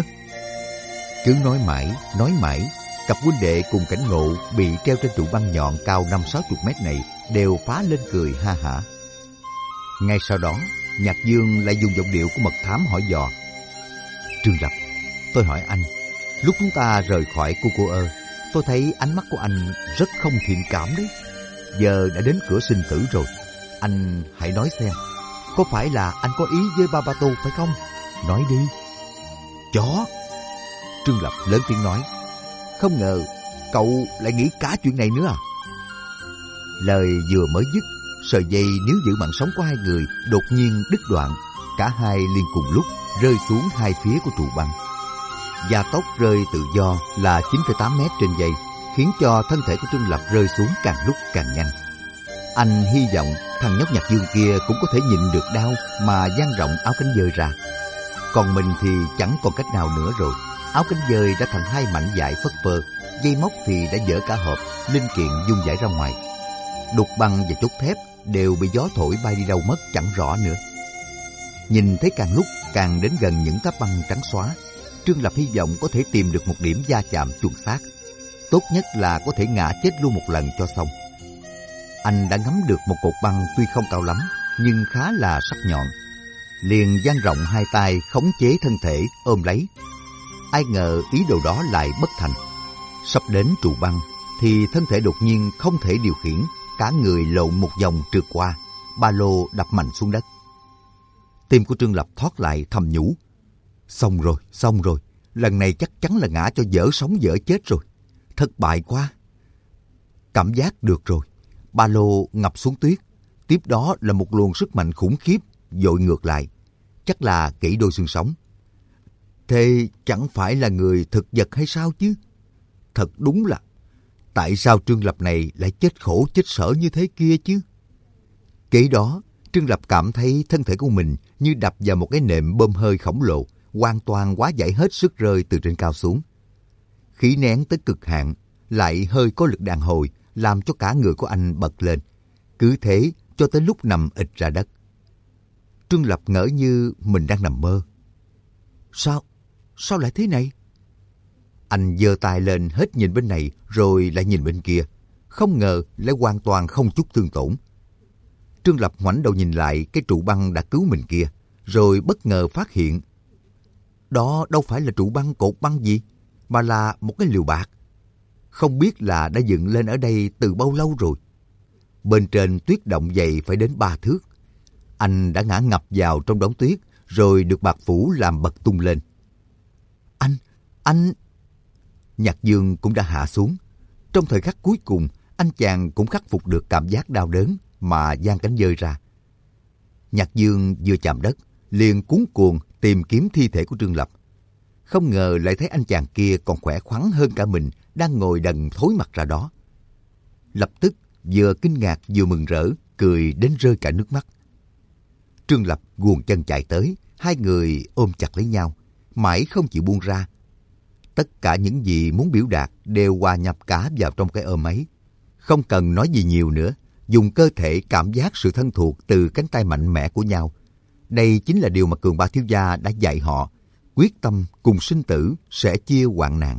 Cứ nói mãi, cặp huynh đệ cùng Cảnh Ngộ bị treo trên trụ băng nhọn cao 50-60 mét này đều phá lên cười ha hả. Ngay sau đó, Nhạc Dương lại dùng giọng điệu của mật thám hỏi dò, Trương Lập, tôi hỏi anh, lúc chúng ta rời khỏi Cô tôi thấy ánh mắt của anh rất không thiện cảm đấy. Giờ đã đến cửa sinh tử rồi, anh hãy nói xem, có phải là anh có ý với Babato phải không? Nói đi. Chó! Trương Lập lớn tiếng nói, không ngờ cậu lại nghĩ cả chuyện này nữa à? Lời vừa mới dứt, sợi dây níu giữ mạng sống của hai người đột nhiên đứt đoạn. Cả hai liền cùng lúc rơi xuống hai phía của trụ băng. Gia tốc rơi tự do là 9,8 mét trên giây, khiến cho thân thể của Trương Lập rơi xuống càng lúc càng nhanh. Anh hy vọng thằng nhóc Nhạc Dương kia cũng có thể nhịn được đau mà dang rộng áo cánh dơi ra. Còn mình thì chẳng còn cách nào nữa rồi. Áo cánh dơi đã thành hai mảnh vải phất phơ, dây móc thì đã vỡ cả hộp, linh kiện vung vãi ra ngoài. Đục băng và chốt thép đều bị gió thổi bay đi đâu mất chẳng rõ nữa. Nhìn thấy càng lúc càng đến gần những tấm băng trắng xóa, Trương Lập hy vọng có thể tìm được một điểm va chạm chuẩn xác. Tốt nhất là có thể ngã chết luôn một lần cho xong. Anh đã ngắm được một cột băng tuy không cao lắm, nhưng khá là sắc nhọn. Liền dang rộng hai tay khống chế thân thể ôm lấy. Ai ngờ ý đồ đó lại bất thành. Sắp đến trụ băng thì thân thể đột nhiên không thể điều khiển, cả người lộn một vòng trượt qua, ba lô đập mạnh xuống đất. Tim của Trương Lập thoát lại thầm nhủ, xong rồi, lần này chắc chắn là ngã cho dở sống dở chết rồi. Thất bại quá. Cảm giác được rồi, ba lô ngập xuống tuyết, tiếp đó là một luồng sức mạnh khủng khiếp dội ngược lại, chắc là gãy đôi xương sống. Thế chẳng phải là người thực vật hay sao chứ? Thật đúng là, tại sao Trương Lập này lại chết khổ chết sở như thế kia chứ? Kế đó, Trương Lập cảm thấy thân thể của mình như đập vào một cái nệm bơm hơi khổng lồ, hoàn toàn hóa giải hết sức rơi từ trên cao xuống. Khí nén tới cực hạn, lại hơi có lực đàn hồi, làm cho cả người của anh bật lên. Cứ thế cho tới lúc nằm ịch ra đất. Trương Lập ngỡ như mình đang nằm mơ. Sao lại thế này? Anh giơ tay lên hết nhìn bên này rồi lại nhìn bên kia. Không ngờ lại hoàn toàn không chút thương tổn. Trương Lập ngoảnh đầu nhìn lại cái trụ băng đã cứu mình kia, rồi bất ngờ phát hiện đó đâu phải là trụ băng cột băng gì, mà là một cái lều bạt. Không biết là đã dựng lên ở đây từ bao lâu rồi. Bên trên tuyết động dày phải đến 3 thước. Anh đã ngã ngập vào trong đống tuyết, rồi được bạt phủ làm bật tung lên. Anh... Nhạc Dương cũng đã hạ xuống. Trong thời khắc cuối cùng, anh chàng cũng khắc phục được cảm giác đau đớn mà giang cánh dơi ra. Nhạc Dương vừa chạm đất, liền cuống cuồng tìm kiếm thi thể của Trương Lập. Không ngờ lại thấy anh chàng kia còn khỏe khoắn hơn cả mình, đang ngồi đần thối mặt ra đó. Lập tức vừa kinh ngạc vừa mừng rỡ, cười đến rơi cả nước mắt. Trương Lập guồng chân chạy tới, hai người ôm chặt lấy nhau, mãi không chịu buông ra. Tất cả những gì muốn biểu đạt đều hòa nhập cả vào trong cái ôm ấy. Không cần nói gì nhiều nữa, dùng cơ thể cảm giác sự thân thuộc từ cánh tay mạnh mẽ của nhau. Đây chính là điều mà Cường Ba thiếu gia đã dạy họ, quyết tâm cùng sinh tử sẽ chia hoạn nạn.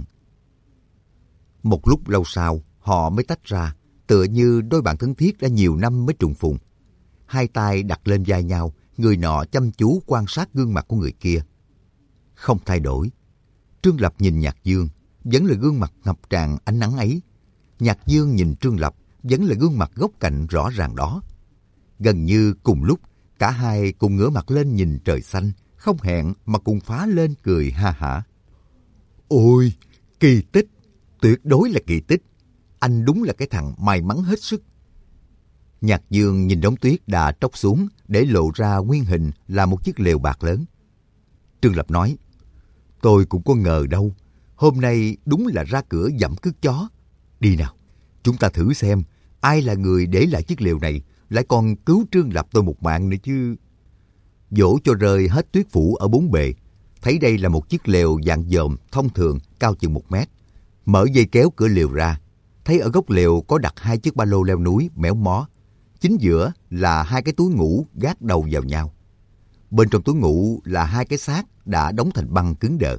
Một lúc lâu sau, họ mới tách ra, tựa như đôi bạn thân thiết đã nhiều năm mới trùng phùng. Hai tay đặt lên vai nhau, người nọ chăm chú quan sát gương mặt của người kia. Không thay đổi. Trương Lập nhìn Nhạc Dương, vẫn là gương mặt ngập tràn ánh nắng ấy. Nhạc Dương nhìn Trương Lập, vẫn là gương mặt góc cạnh rõ ràng đó. Gần như cùng lúc, cả hai cùng ngửa mặt lên nhìn trời xanh, không hẹn mà cùng phá lên cười ha hả. Ôi, kỳ tích, tuyệt đối là kỳ tích. Anh đúng là cái thằng may mắn hết sức. Nhạc Dương nhìn đống tuyết đã tróc xuống để lộ ra nguyên hình là một chiếc lều bạc lớn. Trương Lập nói, tôi cũng có ngờ đâu, hôm nay đúng là ra cửa dẫm cước chó. Đi nào, chúng ta thử xem ai là người để lại chiếc lều này, lại còn cứu Trương Lập tôi một mạng nữa chứ. Dỗ cho rơi hết tuyết phủ ở bốn bề, thấy đây là một chiếc lều dạng dòm thông thường cao chừng 1 mét. Mở dây kéo cửa lều ra, thấy ở góc lều có đặt 2 chiếc ba lô leo núi méo mó. Chính giữa là 2 cái túi ngủ gác đầu vào nhau. Bên trong túi ngủ là 2 cái xác đã đóng thành băng cứng đờ.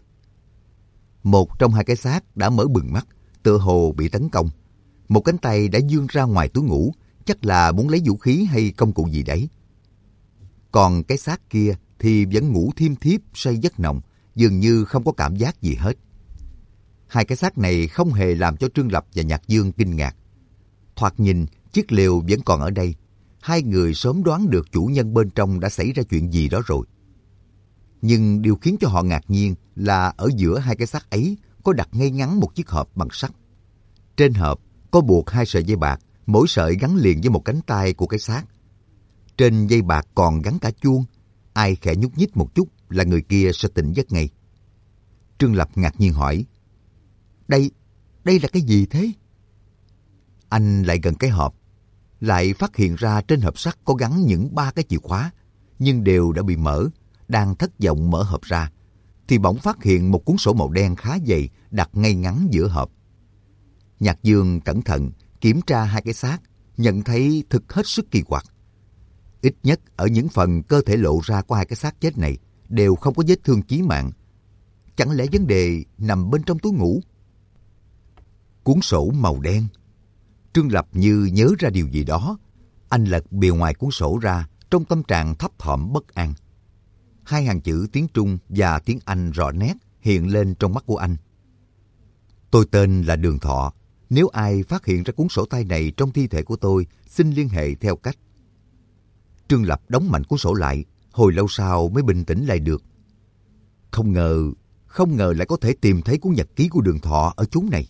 Một trong 2 cái xác đã mở bừng mắt, tựa hồ bị tấn công. Một cánh tay đã vươn ra ngoài túi ngủ, chắc là muốn lấy vũ khí hay công cụ gì đấy. Còn cái xác kia thì vẫn ngủ thiêm thiếp say giấc nồng, dường như không có cảm giác gì hết. 2 cái xác này không hề làm cho Trương Lập và Nhạc Dương kinh ngạc. Thoạt nhìn, chiếc lều vẫn còn ở đây. 2 người sớm đoán được chủ nhân bên trong đã xảy ra chuyện gì đó rồi. Nhưng điều khiến cho họ ngạc nhiên là ở giữa 2 cái xác ấy có đặt ngay ngắn một chiếc hộp bằng sắt. Trên hộp có buộc 2 sợi dây bạc, mỗi sợi gắn liền với một cánh tay của cái xác. Trên dây bạc còn gắn cả chuông. Ai khẽ nhúc nhích một chút là người kia sẽ tỉnh giấc ngay. Trương Lập ngạc nhiên hỏi, Đây là cái gì thế? Anh lại gần cái hộp, lại phát hiện ra trên hộp sắt có gắn những 3 cái chìa khóa, nhưng đều đã bị mở. Đang thất vọng mở hộp ra, thì bỗng phát hiện một cuốn sổ màu đen khá dày đặt ngay ngắn giữa hộp. Nhạc Dương cẩn thận kiểm tra 2 cái xác, nhận thấy thực hết sức kỳ quặc. Ít nhất ở những phần cơ thể lộ ra của 2 cái xác chết này đều không có vết thương chí mạng. Chẳng lẽ vấn đề nằm bên trong túi ngủ? Cuốn sổ màu đen. Trương Lập như nhớ ra điều gì đó. Anh lật bìa ngoài cuốn sổ ra trong tâm trạng thấp thỏm bất an. 2 hàng chữ tiếng Trung và tiếng Anh rõ nét hiện lên trong mắt của anh. Tôi tên là Đường Thọ. Nếu ai phát hiện ra cuốn sổ tay này trong thi thể của tôi, xin liên hệ theo cách. Trương Lập đóng mạnh cuốn sổ lại, hồi lâu sau mới bình tĩnh lại được. Không ngờ lại có thể tìm thấy cuốn nhật ký của Đường Thọ ở chốn này.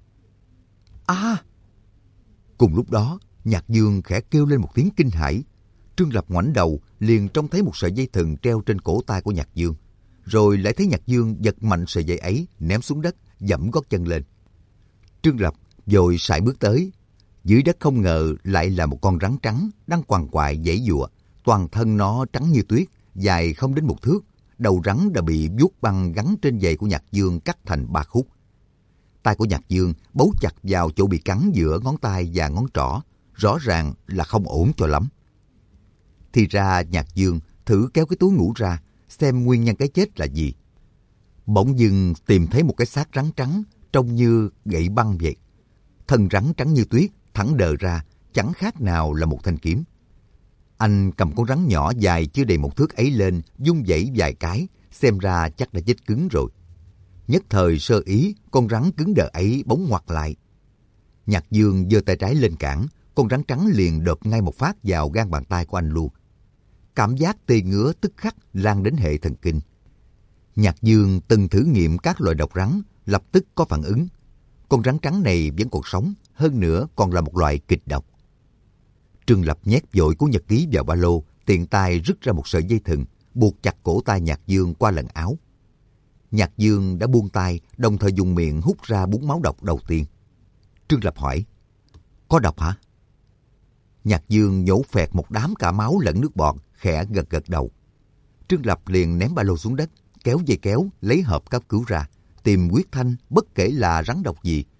À! Cùng lúc đó, Nhạc Dương khẽ kêu lên một tiếng kinh hãi. Trương Lập ngoảnh đầu, liền trông thấy một sợi dây thừng treo trên cổ tay của Nhạc Dương. Rồi lại thấy Nhạc Dương giật mạnh sợi dây ấy, ném xuống đất, giẫm gót chân lên. Trương Lập vội sải bước tới. Dưới đất không ngờ lại là một con rắn trắng đang quằn quại giãy giụa. Toàn thân nó trắng như tuyết, dài không đến 1 thước. Đầu rắn đã bị vuốt băng gắn trên giày của Nhạc Dương cắt thành 3 khúc. Tay của Nhạc Dương bấu chặt vào chỗ bị cắn giữa ngón tay và ngón trỏ, rõ ràng là không ổn cho lắm. Thì ra Nhạc Dương thử kéo cái túi ngủ ra, xem nguyên nhân cái chết là gì. Bỗng dưng tìm thấy một cái xác rắn trắng, trông như gậy băng vậy. Thân rắn trắng như tuyết, thẳng đờ ra, chẳng khác nào là một thanh kiếm. Anh cầm con rắn nhỏ dài chưa đầy 1 thước ấy lên, vung vẩy vài cái, xem ra chắc đã chết cứng rồi. Nhất thời sơ ý, con rắn cứng đờ ấy bỗng ngoặt lại. Nhạc Dương giơ tay trái lên cản, con rắn trắng liền đập ngay một phát vào gan bàn tay của anh luôn. Cảm giác tê ngứa tức khắc lan đến hệ thần kinh. Nhạc Dương từng thử nghiệm các loại độc rắn, lập tức có phản ứng. Con rắn trắng này vẫn còn sống, hơn nữa còn là một loại kịch độc. Trương Lập nhét vội cuốn nhật ký vào ba lô, tiện tay rứt ra một sợi dây thừng, buộc chặt cổ tay Nhạc Dương qua lần áo. Nhạc Dương đã buông tay, đồng thời dùng miệng hút ra búng máu độc đầu tiên. Trương Lập hỏi, có độc hả? Nhạc Dương nhổ phẹt một đám cả máu lẫn nước bọt, khẽ gật gật đầu. Trương Lập liền ném ba lô xuống đất, kéo dây kéo, lấy hộp cấp cứu ra, tìm huyết thanh bất kể là rắn độc gì.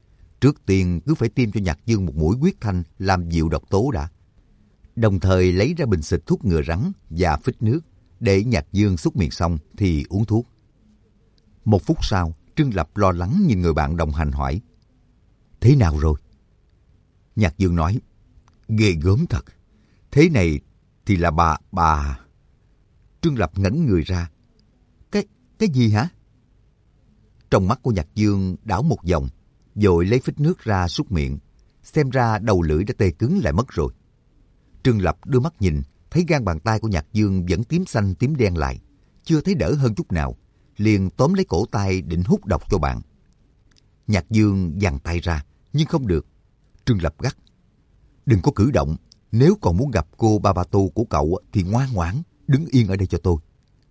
trước tiên cứ phải tiêm cho Nhạc Dương một mũi huyết thanh làm dịu độc tố đã. Đồng thời lấy ra bình xịt thuốc ngừa rắn và phích nước, để Nhạc Dương xúc miệng xong thì uống thuốc. 1 phút sau, Trương Lập lo lắng nhìn người bạn đồng hành hỏi: thế nào rồi? Nhạc Dương nói: ghê gớm thật. Thế này thì là bà... Trương Lập ngẩn người ra. Cái gì hả? Trong mắt của Nhạc Dương đảo một vòng, rồi lấy phích nước ra súc miệng. Xem ra đầu lưỡi đã tê cứng lại mất rồi. Trương Lập đưa mắt nhìn, thấy gang bàn tay của Nhạc Dương vẫn tím xanh tím đen lại, chưa thấy đỡ hơn chút nào, liền tóm lấy cổ tay định hút độc cho bạn. Nhạc Dương giằng tay ra, nhưng không được. Trương Lập gắt: đừng có cử động, nếu còn muốn gặp cô Babato của cậu thì ngoan ngoãn, đứng yên ở đây cho tôi.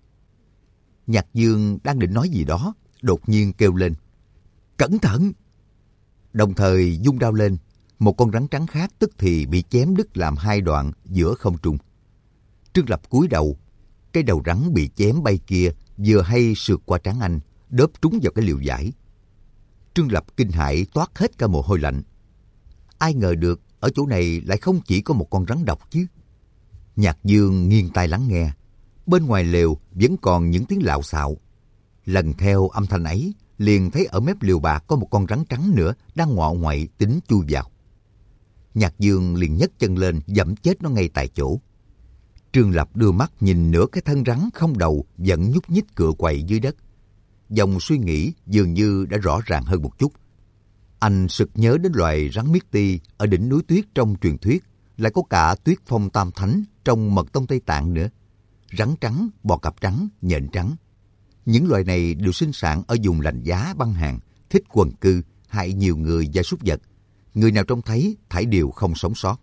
Nhạc Dương đang định nói gì đó, đột nhiên kêu lên: cẩn thận! Đồng thời vung đao lên, một con rắn trắng khác tức thì bị chém đứt làm 2 đoạn giữa không trung. Trương Lập cúi đầu, cái đầu rắn bị chém bay kia vừa hay sượt qua trán anh, đớp trúng vào cái liều vải. Trương Lập kinh hãi toát hết cả mồ hôi lạnh. Ai ngờ được ở chỗ này lại không chỉ có một con rắn độc chứ. Nhạc Dương nghiêng tai lắng nghe, bên ngoài lều vẫn còn những tiếng lạo xạo. Lần theo âm thanh ấy, liền thấy ở mép liều bạc có một con rắn trắng nữa đang ngọ ngoại tính chui vào. Nhạc Dương liền nhấc chân lên giẫm chết nó ngay tại chỗ. Trương Lập đưa mắt nhìn nửa cái thân rắn không đầu vẫn nhúc nhích cựa quậy dưới đất. Dòng suy nghĩ dường như đã rõ ràng hơn một chút. Anh sực nhớ đến loài rắn miết ti ở đỉnh núi tuyết trong truyền thuyết, lại có cả tuyết phong tam thánh trong mật tông Tây Tạng nữa. Rắn trắng, bò cạp trắng, nhện trắng. Những loài này đều sinh sản ở vùng lạnh giá băng hàng, thích quần cư, hại nhiều người và súc vật. Người nào trông thấy thảy đều không sống sót.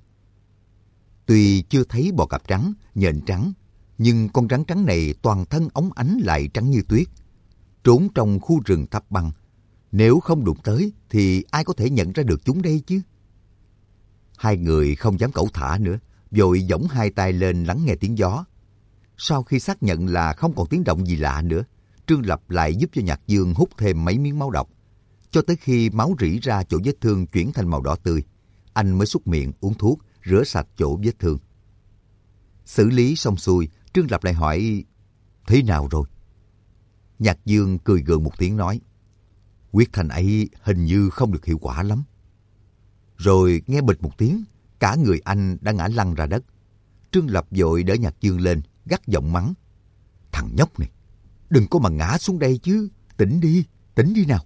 Tuy chưa thấy bò cạp trắng, nhện trắng, nhưng con rắn trắng này toàn thân óng ánh lại trắng như tuyết. Trốn trong khu rừng thấp băng, nếu không đụng tới thì ai có thể nhận ra được chúng đây chứ? Hai người không dám cẩu thả nữa, vội giỗng 2 tay lên lắng nghe tiếng gió. Sau khi xác nhận là không còn tiếng động gì lạ nữa, Trương Lập lại giúp cho Nhạc Dương hút thêm mấy miếng máu độc, cho tới khi máu rỉ ra chỗ vết thương chuyển thành màu đỏ tươi, anh mới xúc miệng uống thuốc, rửa sạch chỗ vết thương. Xử lý xong xuôi, Trương Lập lại hỏi: thế nào rồi? Nhạc Dương cười gượng một tiếng nói: huyết thanh ấy hình như không được hiệu quả lắm. Rồi nghe bịch một tiếng, cả người anh đã ngã lăn ra đất. Trương Lập vội đỡ Nhạc Dương lên, gắt giọng mắng: thằng nhóc này, đừng có mà ngã xuống đây chứ, tỉnh đi nào.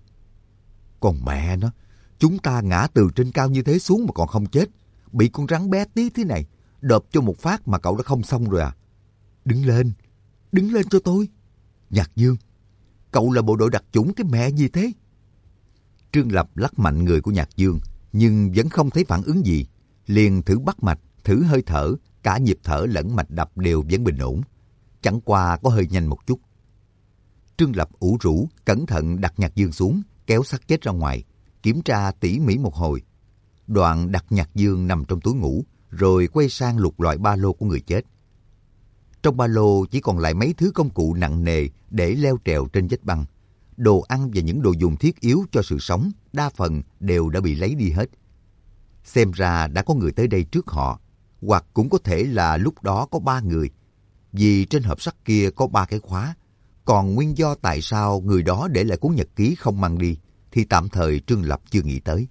Còn mẹ nó, chúng ta ngã từ trên cao như thế xuống mà còn không chết, bị con rắn bé tí thế này đợp cho một phát mà cậu đã không xong rồi à. Đứng lên cho tôi. Nhạc Dương, cậu là bộ đội đặc chủng cái mẹ gì thế? Trương Lập lắc mạnh người của Nhạc Dương, nhưng vẫn không thấy phản ứng gì. Liền thử bắt mạch, thử hơi thở, cả nhịp thở lẫn mạch đập đều vẫn bình ổn, chẳng qua có hơi nhanh một chút. Trương Lập ủ rũ, cẩn thận đặt Nhạc Dương xuống, kéo xác chết ra ngoài, kiểm tra tỉ mỉ một hồi. Đoạn đặt Nhạc Dương nằm trong túi ngủ, rồi quay sang lục loại ba lô của người chết. Trong ba lô chỉ còn lại mấy thứ công cụ nặng nề để leo trèo trên vách băng. Đồ ăn và những đồ dùng thiết yếu cho sự sống, đa phần đều đã bị lấy đi hết. Xem ra đã có người tới đây trước họ, hoặc cũng có thể là lúc đó có 3 người. Vì trên hộp sắt kia có 3 cái khóa, còn nguyên do tại sao người đó để lại cuốn nhật ký không mang đi thì tạm thời Trương Lập chưa nghĩ tới.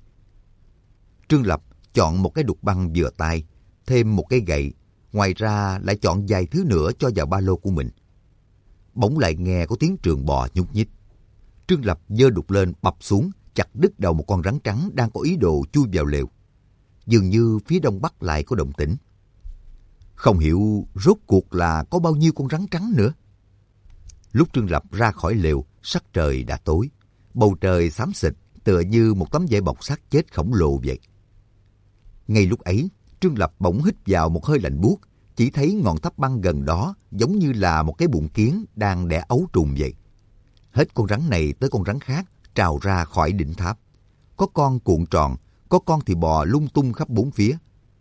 Trương Lập chọn một cái đục băng vừa tay, thêm một cái gậy, ngoài ra lại chọn vài thứ nữa cho vào ba lô của mình. Bỗng lại nghe có tiếng trường bò nhúc nhích. Trương Lập giơ đục lên bập xuống, chặt đứt đầu một con rắn trắng đang có ý đồ chui vào lều. Dường như phía đông bắc lại có động tĩnh. Không hiểu rốt cuộc là có bao nhiêu con rắn trắng nữa. Lúc Trương Lập ra khỏi lều, sắc trời đã tối. Bầu trời xám xịt, tựa như một tấm vải bọc xác chết khổng lồ vậy. Ngay lúc ấy, Trương Lập bỗng hít vào một hơi lạnh buốt, chỉ thấy ngọn tháp băng gần đó giống như là một cái bụng kiến đang đẻ ấu trùng vậy. Hết con rắn này tới con rắn khác trào ra khỏi đỉnh tháp. Có con cuộn tròn, có con thì bò lung tung khắp bốn phía.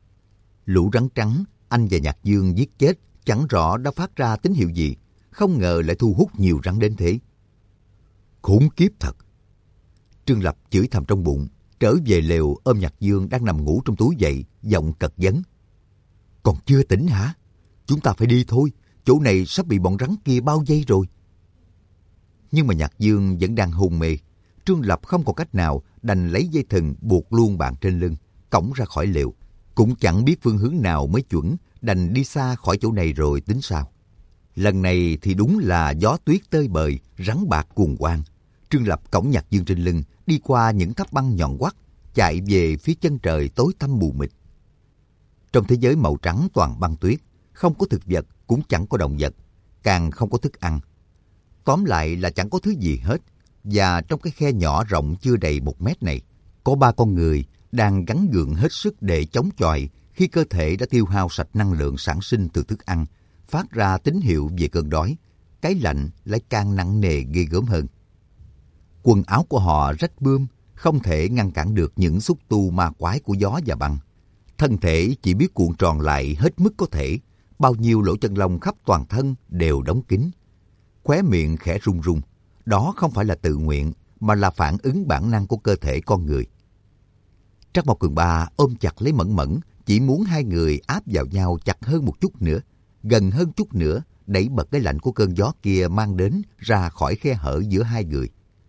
Lũ rắn trắng anh và Nhạc Dương giết chết chẳng rõ đã phát ra tín hiệu gì, không ngờ lại thu hút nhiều rắn đến thế. Khủng khiếp thật! Trương Lập chửi thầm trong bụng, trở về lều ôm Nhạc Dương đang nằm ngủ trong túi dậy, giọng cật vấn. Còn chưa tỉnh hả? Chúng ta phải đi thôi, chỗ này sắp bị bọn rắn kia bao vây rồi. Nhưng mà Nhạc Dương vẫn đang hôn mê. Trương Lập không còn cách nào, đành lấy dây thừng buộc luôn bạn trên lưng, cõng ra khỏi lều. Cũng chẳng biết phương hướng nào mới chuẩn, đành đi xa khỏi chỗ này rồi tính sao. Lần này thì đúng là gió tuyết tơi bời, rắn bạc cuồng quang. Trương Lập cõng Nhạc Dương trên lưng, đi qua những tháp băng nhọn hoắt, chạy về phía chân trời tối tăm mù mịt. Trong thế giới màu trắng toàn băng tuyết, không có thực vật, cũng chẳng có động vật, càng không có thức ăn. Tóm lại là chẳng có thứ gì hết. Và trong cái khe nhỏ rộng chưa đầy 1 mét này, có 3 con người đang gắng gượng hết sức để chống chọi khi cơ thể đã tiêu hao sạch năng lượng sản sinh từ thức ăn, phát ra tín hiệu về cơn đói. Cái lạnh lại càng nặng nề ghê gớm hơn. Quần áo của họ rách bươm, không thể ngăn cản được những xúc tu ma quái của gió và băng. Thân thể chỉ biết cuộn tròn lại hết mức có thể, bao nhiêu lỗ chân lông khắp toàn thân đều đóng kín. Khóe miệng khẽ run run, đó không phải là tự nguyện, mà là phản ứng bản năng của cơ thể con người. Trắc Mộc Cường Ba ôm chặt lấy Mẫn Mẫn, chỉ muốn hai người áp vào nhau chặt hơn một chút nữa, gần hơn chút nữa, đẩy bật cái lạnh của cơn gió kia mang đến ra khỏi khe hở giữa hai người.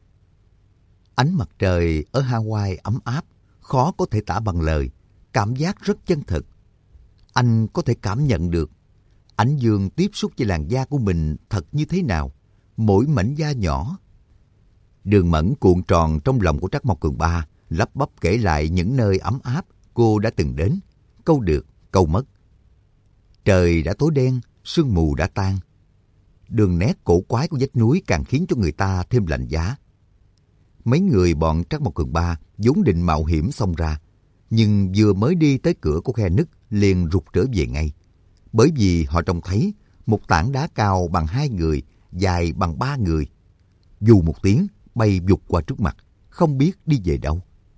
Ánh mặt trời ở Hawaii ấm áp, khó có thể tả bằng lời, cảm giác rất chân thực. Anh có thể cảm nhận được ánh dương tiếp xúc với làn da của mình thật như thế nào, mỗi mảnh da nhỏ. Đường Mẫn cuộn tròn trong lòng của Trắc Mộc Cường Ba, lắp bắp kể lại những nơi ấm áp cô đã từng đến, câu được, câu mất. Trời đã tối đen, sương mù đã tan. Đường nét cổ quái của vách núi càng khiến cho người ta thêm lạnh giá. Mấy người bọn Trắc Mộc Cường Ba vốn định mạo hiểm xông ra, nhưng vừa mới đi tới cửa của khe nứt liền rụt trở về ngay. Bởi vì họ trông thấy một tảng đá cao bằng 2 người, dài bằng 3 người. Dù một tiếng bay vụt qua trước mặt, không biết đi về đâu.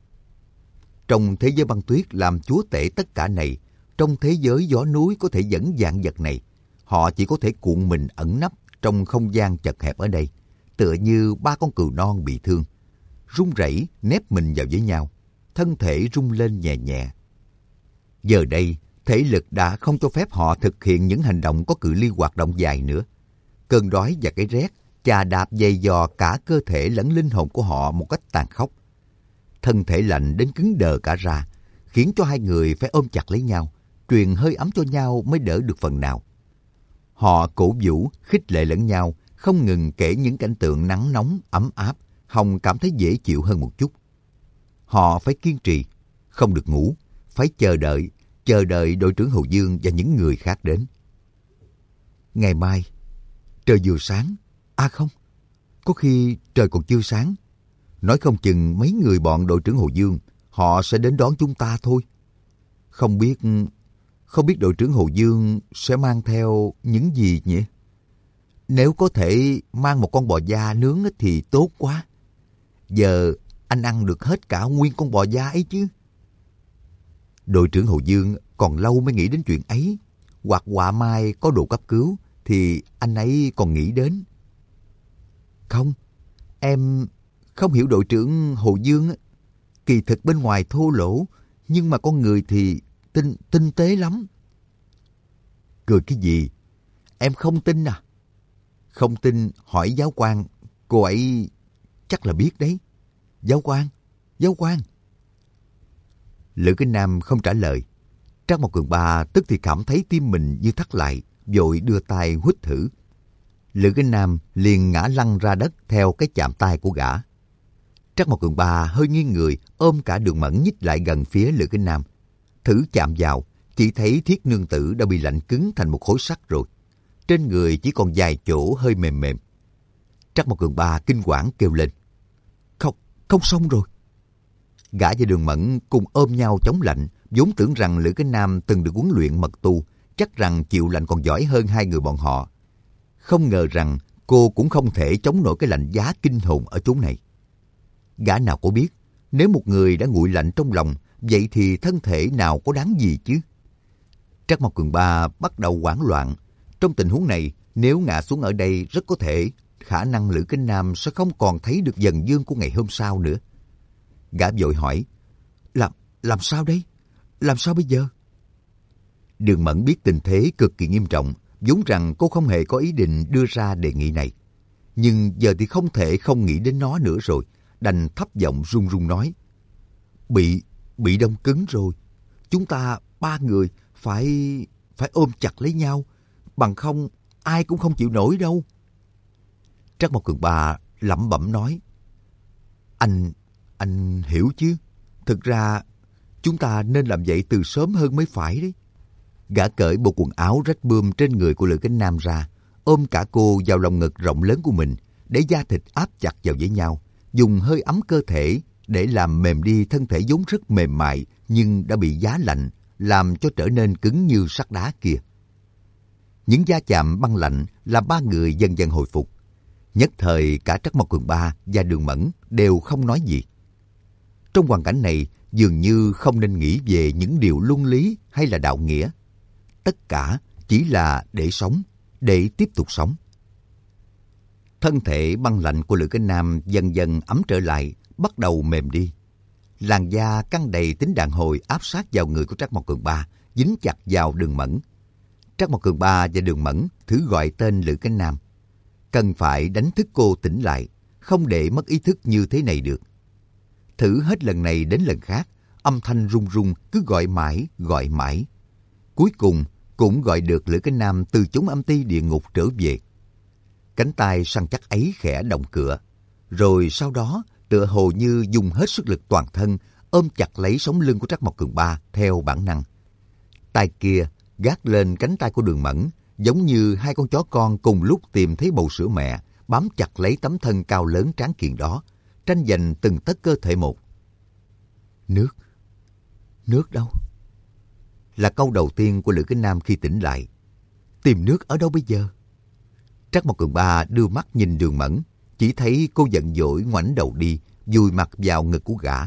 Trong thế giới băng tuyết làm chúa tể tất cả này, trong thế giới gió núi có thể dẫn vạn vật này, họ chỉ có thể cuộn mình ẩn nấp trong không gian chật hẹp ở đây, tựa như 3 con cừu non bị thương, run rẩy nép mình vào với nhau, thân thể rung lên nhẹ nhẹ. Giờ đây, thể lực đã không cho phép họ thực hiện những hành động có cự ly hoạt động dài nữa. Cơn đói và cái rét chà đạp dày dò cả cơ thể lẫn linh hồn của họ một cách tàn khốc. Thân thể lạnh đến cứng đờ cả ra, khiến cho hai người phải ôm chặt lấy nhau, truyền hơi ấm cho nhau mới đỡ được phần nào. Họ cổ vũ, khích lệ lẫn nhau, không ngừng kể những cảnh tượng nắng nóng, ấm áp, Hồng cảm thấy dễ chịu hơn một chút. Họ phải kiên trì, không được ngủ, phải chờ đợi đội trưởng Hồ Dương và những người khác đến. Ngày mai, trời vừa sáng, không, có khi trời còn chưa sáng. Nói không chừng mấy người bọn đội trưởng Hồ Dương, họ sẽ đến đón chúng ta thôi. Không biết đội trưởng Hồ Dương sẽ mang theo những gì nhỉ? Nếu có thể mang một con bò da nướng thì tốt quá. Giờ anh ăn được hết cả nguyên con bò da ấy chứ. Đội trưởng Hồ Dương còn lâu mới nghĩ đến chuyện ấy. Hoặc họa mai có đồ cấp cứu thì anh ấy còn nghĩ đến. Không, em không hiểu đội trưởng Hồ Dương. Kỳ thực bên ngoài thô lỗ, nhưng mà con người thì tinh tế lắm. Cười cái gì? Em không tin à? Không tin hỏi giáo quan, cô ấy chắc là biết đấy. Giáo quan. Lữ Kinh Nam không trả lời. Trắc Mộc Cường Ba tức thì cảm thấy tim mình như thắt lại, vội đưa tay huýt thử. Lữ Kinh Nam liền ngã lăn ra đất theo cái chạm tay của gã. Trắc Mộc Cường Ba hơi nghiêng người, ôm cả Đường Mẫn nhích lại gần phía Lữ Kinh Nam. Thử chạm vào, chỉ thấy Thiết Nương Tử đã bị lạnh cứng thành một khối sắt rồi. Trên người chỉ còn vài chỗ hơi mềm mềm. Trắc Mộc Cường Ba kinh hoảng kêu lên. Không xong rồi. Gã và Đường Mẫn cùng ôm nhau chống lạnh, vốn tưởng rằng Lữ Kinh Nam từng được huấn luyện mật tu, chắc rằng chịu lạnh còn giỏi hơn hai người bọn họ. Không ngờ rằng cô cũng không thể chống nổi cái lạnh giá kinh hồn ở chốn này. Gã nào có biết, nếu một người đã nguội lạnh trong lòng, vậy thì thân thể nào có đáng gì chứ? Trắc Mộc Cường Ba bắt đầu hoảng loạn. Trong tình huống này, nếu ngã xuống ở đây rất có thể khả năng Lữ Kinh Nam sẽ không còn thấy được dần dương của ngày hôm sau nữa. Gã vội hỏi, Làm sao đây? Làm sao bây giờ? Đường Mẫn biết tình thế cực kỳ nghiêm trọng, vốn rằng cô không hề có ý định đưa ra đề nghị này. Nhưng giờ thì không thể không nghĩ đến nó nữa rồi, đành thấp giọng run run nói. Bị đông cứng rồi. Chúng ta 3 người phải ôm chặt lấy nhau, bằng không ai cũng không chịu nổi đâu. Trắc Mộc Cường Ba lẩm bẩm nói. Anh hiểu chứ? Thực ra chúng ta nên làm vậy từ sớm hơn mới phải đấy. Gã cởi bộ quần áo rách bươm trên người của Lữ Cánh Nam ra, ôm cả cô vào lòng ngực rộng lớn của mình, để da thịt áp chặt vào với nhau, dùng hơi ấm cơ thể để làm mềm đi thân thể vốn rất mềm mại nhưng đã bị giá lạnh làm cho trở nên cứng như sắt đá kia. Những va chạm băng lạnh làm 3 người dần dần hồi phục. Nhất thời cả Trắc Mộc Cường Ba và Đường Mẫn đều không nói gì. Trong hoàn cảnh này dường như không nên nghĩ về những điều luân lý hay là đạo nghĩa. Tất cả chỉ là để sống, để tiếp tục sống. Thân thể băng lạnh của Lữ Cánh Nam dần dần ấm trở lại, bắt đầu mềm đi. Làn da căng đầy tính đàn hồi áp sát vào người của Trắc Mộc Cường Ba, dính chặt vào Đường Mẫn. Trắc Mộc Cường Ba và Đường Mẫn thử gọi tên Lữ Cánh Nam. Cần phải đánh thức cô tỉnh lại, không để mất ý thức như thế này được. Thử hết lần này đến lần khác, âm thanh run run cứ gọi mãi. Cuối cùng cũng gọi được Lữ Cánh Nam từ chốn âm ti địa ngục trở về. Cánh tay săn chắc ấy khẽ động cửa, rồi sau đó tựa hồ như dùng hết sức lực toàn thân ôm chặt lấy sống lưng của Trắc Mộc Cường Ba theo bản năng. Tay kia gác lên cánh tay của Đường Mẫn, giống như 2 con chó con cùng lúc tìm thấy bầu sữa mẹ, bám chặt lấy tấm thân cao lớn tráng kiện đó, tranh giành từng tấc cơ thể một. Nước đâu? Là câu đầu tiên của Lữ Cánh Nam khi tỉnh lại. Tìm nước ở đâu bây giờ? Trắc Mộc Cường Ba đưa mắt nhìn Đường Mẫn, chỉ thấy cô giận dỗi ngoảnh đầu đi, vùi mặt vào ngực của gã.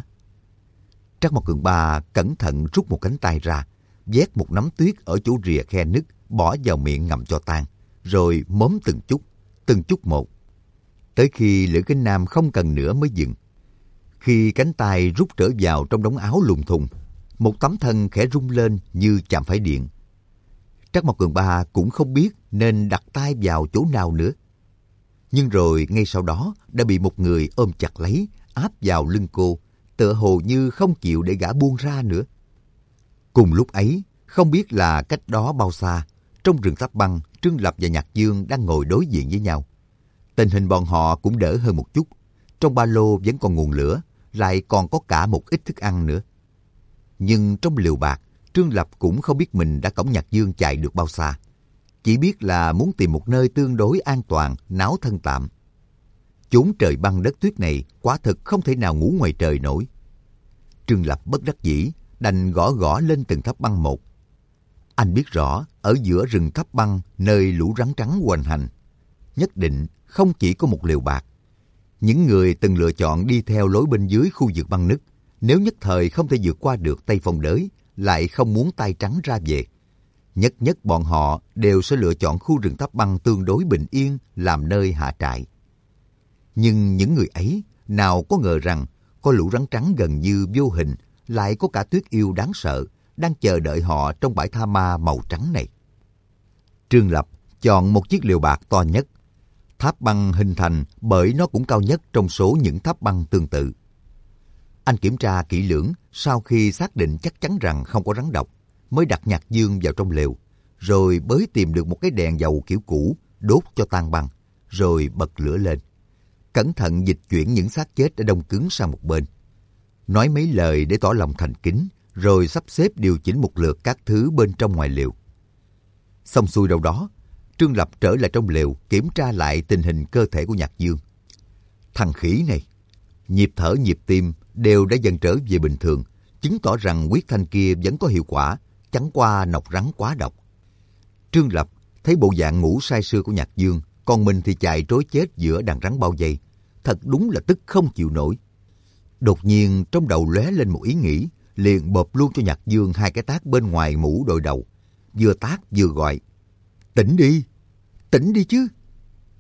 Trắc Mộc Cường Ba cẩn thận rút một cánh tay ra, vét một nắm tuyết ở chỗ rìa khe nứt, bỏ vào miệng ngậm cho tan, rồi móm từng chút một. Tới khi Lữ Cánh Nam không cần nữa mới dừng. Khi cánh tay rút trở vào trong đống áo lùng thùng, một tấm thân khẽ rung lên như chạm phải điện. Trắc Mộc Cường Ba cũng không biết nên đặt tay vào chỗ nào nữa. Nhưng rồi ngay sau đó đã bị một người ôm chặt lấy, áp vào lưng cô, tựa hồ như không chịu để gã buông ra nữa. Cùng lúc ấy, không biết là cách đó bao xa, trong rừng Tháp Băng, Trương Lập và Nhạc Dương đang ngồi đối diện với nhau. Tình hình bọn họ cũng đỡ hơn một chút. Trong ba lô vẫn còn nguồn lửa, lại còn có cả một ít thức ăn nữa. Nhưng trong liều bạc, Trương Lập cũng không biết mình đã cõng Nhạc Dương chạy được bao xa. Chỉ biết là muốn tìm một nơi tương đối an toàn, náo thân tạm. Chốn trời băng đất tuyết này quả thực không thể nào ngủ ngoài trời nổi. Trương Lập bất đắc dĩ, đành gõ lên từng tháp băng một. Anh biết rõ, ở giữa rừng tháp băng, nơi lũ rắn trắng hoành hành, nhất định không chỉ có một liều bạc. Những người từng lựa chọn đi theo lối bên dưới khu vực băng nứt, nếu nhất thời không thể vượt qua được Tây Phong Đới, lại không muốn tay trắng ra về. Nhất bọn họ đều sẽ lựa chọn khu rừng tháp băng tương đối bình yên làm nơi hạ trại. Nhưng những người ấy nào có ngờ rằng có lũ rắn trắng gần như vô hình, lại có cả tuyết yêu đáng sợ đang chờ đợi họ trong bãi tha ma màu trắng này. Trương Lập chọn một chiếc lều bạc to nhất. Tháp băng hình thành bởi nó cũng cao nhất trong số những tháp băng tương tự. Anh kiểm tra kỹ lưỡng, sau khi xác định chắc chắn rằng không có rắn độc, mới đặt Nhạc Dương vào trong lều, rồi bới tìm được một cái đèn dầu kiểu cũ, đốt cho tan băng, rồi bật lửa lên. Cẩn thận dịch chuyển những xác chết đã đông cứng sang một bên. Nói mấy lời để tỏ lòng thành kính, rồi sắp xếp điều chỉnh một lượt các thứ bên trong ngoài lều. Xong xuôi đâu đó, Trương Lập trở lại trong lều kiểm tra lại tình hình cơ thể của Nhạc Dương. Thằng khỉ này, nhịp thở nhịp tim đều đã dần trở về bình thường, chứng tỏ rằng huyết thanh kia vẫn có hiệu quả, chẳng qua nọc rắn quá độc. Trương Lập thấy bộ dạng ngủ say sưa của Nhạc Dương, còn mình thì chạy trối chết giữa đàn rắn bao vây, thật đúng là tức không chịu nổi. Đột nhiên trong đầu lóe lên một ý nghĩ, liền bộp luôn cho Nhạc Dương 2 cái tát bên ngoài mũ đội đầu, vừa tát vừa gọi: tỉnh đi chứ.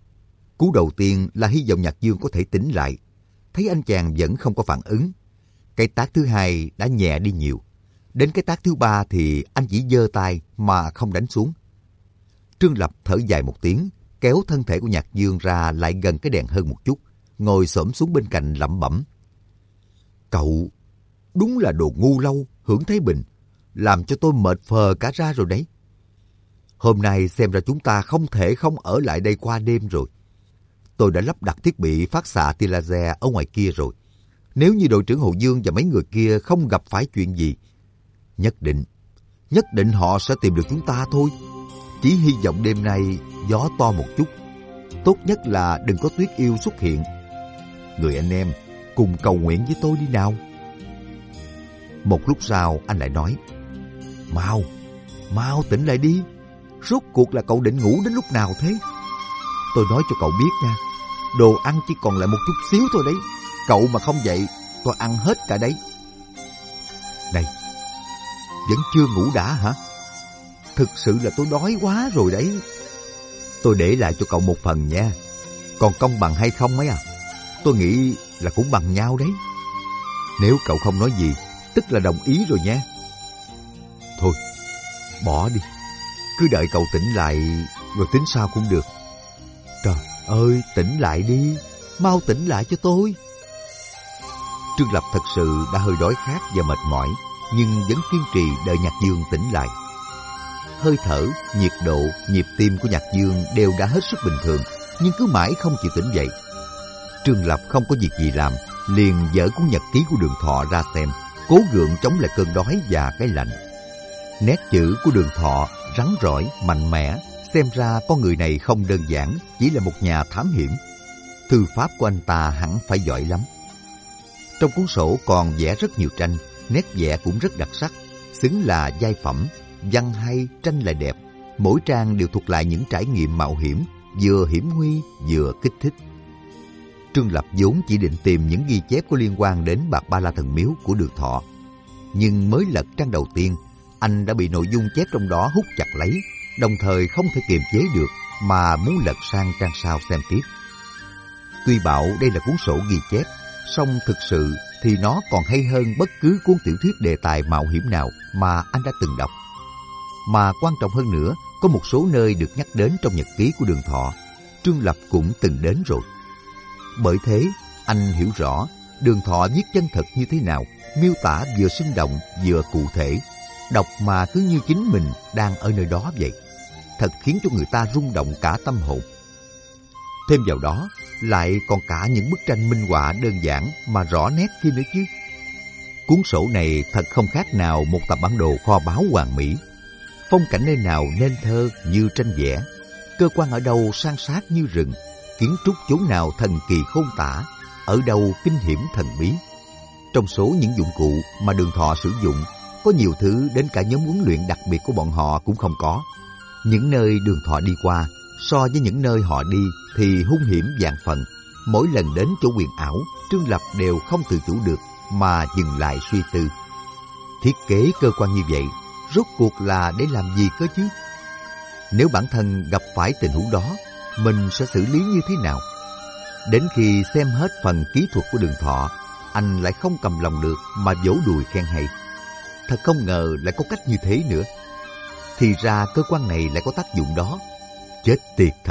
Cú đầu tiên là hy vọng Nhạc Dương có thể tỉnh lại. Thấy anh chàng vẫn không có phản ứng, Cái tát thứ hai đã nhẹ đi nhiều. Đến cái tát thứ ba thì anh chỉ giơ tay mà không đánh xuống. Trương Lập thở dài một tiếng, kéo thân thể của Nhạc Dương ra lại gần cái đèn hơn một chút, ngồi xổm xuống bên cạnh lẩm bẩm. Cậu đúng là đồ ngu lâu, hưởng Thế Bình, làm cho tôi mệt phờ cả ra rồi đấy. Hôm nay xem ra chúng ta không thể không ở lại đây qua đêm rồi. Tôi đã lắp đặt thiết bị phát xạ tia laser ở ngoài kia rồi. Nếu như đội trưởng Hồ Dương và mấy người kia không gặp phải chuyện gì, nhất định họ sẽ tìm được chúng ta thôi. Chỉ hy vọng đêm nay gió to một chút. Tốt nhất là đừng có Tuyết Yêu xuất hiện. Người anh em cùng cầu nguyện với tôi đi nào. Một lúc sau anh lại nói, Mau tỉnh lại đi. Rốt cuộc là cậu định ngủ đến lúc nào thế? Tôi nói cho cậu biết nha, đồ ăn chỉ còn lại một chút xíu thôi đấy. Cậu mà không dậy, tôi ăn hết cả đấy. Này, vẫn chưa ngủ đã hả? Thực sự là tôi đói quá rồi đấy. Tôi để lại cho cậu một phần nha. Còn công bằng hay không ấy à? Tôi nghĩ là cũng bằng nhau đấy. Nếu cậu không nói gì, tức là đồng ý rồi nha. Thôi, bỏ đi. Cứ đợi cậu tỉnh lại rồi tính sao cũng được. Trời ơi, tỉnh lại đi. Mau tỉnh lại cho tôi. Trương Lập thật sự đã hơi đói khát và mệt mỏi, nhưng vẫn kiên trì đợi Nhạc Dương tỉnh lại. Hơi thở, nhiệt độ, nhịp tim của Nhạc Dương đều đã hết sức bình thường, nhưng cứ mãi không chịu tỉnh dậy. Trương Lập không có việc gì làm, liền dở cuốn nhật ký của Đường Thọ ra xem, cố gượng chống lại cơn đói và cái lạnh. Nét chữ của Đường Thọ rắn rỏi, mạnh mẽ, xem ra con người này không đơn giản, chỉ là một nhà thám hiểm. Thư pháp của anh ta hẳn phải giỏi lắm. Trong cuốn sổ còn vẽ rất nhiều tranh, nét vẽ cũng rất đặc sắc, xứng là giai phẩm, văn hay, tranh lại đẹp. Mỗi trang đều thuộc lại những trải nghiệm mạo hiểm, vừa hiểm nguy vừa kích thích. Trương Lập vốn chỉ định tìm những ghi chép có liên quan đến Bạc Ba La Thần Miếu của Đường Thọ, nhưng mới lật trang đầu tiên, anh đã bị nội dung chép trong đó hút chặt lấy, đồng thời không thể kiềm chế được mà muốn lật sang trang sau xem tiếp. Tuy bảo đây là cuốn sổ ghi chép, song thực sự thì nó còn hay hơn bất cứ cuốn tiểu thuyết đề tài mạo hiểm nào mà anh đã từng đọc. Mà quan trọng hơn nữa, có một số nơi được nhắc đến trong nhật ký của Đường Thọ, Trương Lập cũng từng đến rồi. Bởi thế, anh hiểu rõ Đường Thọ viết chân thật như thế nào, miêu tả vừa sinh động vừa cụ thể, đọc mà cứ như chính mình đang ở nơi đó vậy. Thật khiến cho người ta rung động cả tâm hồn. Thêm vào đó, lại còn cả những bức tranh minh họa đơn giản mà rõ nét kia nữa chứ. Cuốn sổ này thật không khác nào một tập bản đồ kho báu hoàn mỹ. Phong cảnh nơi nào nên thơ như tranh vẽ, cơ quan ở đâu san sát như rừng, kiến trúc chỗ nào thần kỳ khôn tả, ở đâu kinh hiểm thần bí. Trong số những dụng cụ mà Đường Thọ sử dụng, có nhiều thứ đến cả nhóm huấn luyện đặc biệt của bọn họ cũng không có. Những nơi Đường Thọ đi qua, so với những nơi họ đi thì hung hiểm vạn phần. Mỗi lần đến chỗ huyền ảo, Trương Lập đều không tự chủ được mà dừng lại suy tư. Thiết kế cơ quan như vậy, rốt cuộc là để làm gì cơ chứ? Nếu bản thân gặp phải tình huống đó, mình sẽ xử lý như thế nào? Đến khi xem hết phần kỹ thuật của Đường Thọ, anh lại không cầm lòng được mà vỗ đùi khen hay. Thật không ngờ lại có cách như thế nữa. Thì ra cơ quan này lại có tác dụng đó. Chết tiệt thật.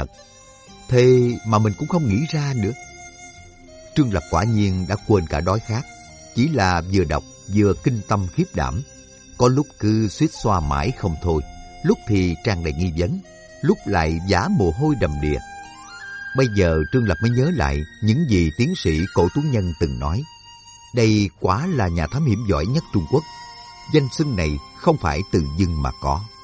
Thế mà mình cũng không nghĩ ra nữa. Trương Lập quả nhiên đã quên cả đói khát. Chỉ là vừa đọc vừa kinh tâm khiếp đảm. Có lúc cứ suýt xoa mãi không thôi. Lúc thì tràn đầy nghi vấn, lúc lại vã mồ hôi đầm đìa. Bây giờ Trương Lập mới nhớ lại những gì tiến sĩ Cổ Tú Nhân từng nói. Đây quả là nhà thám hiểm giỏi nhất Trung Quốc. Danh xưng này không phải từ dưng mà có.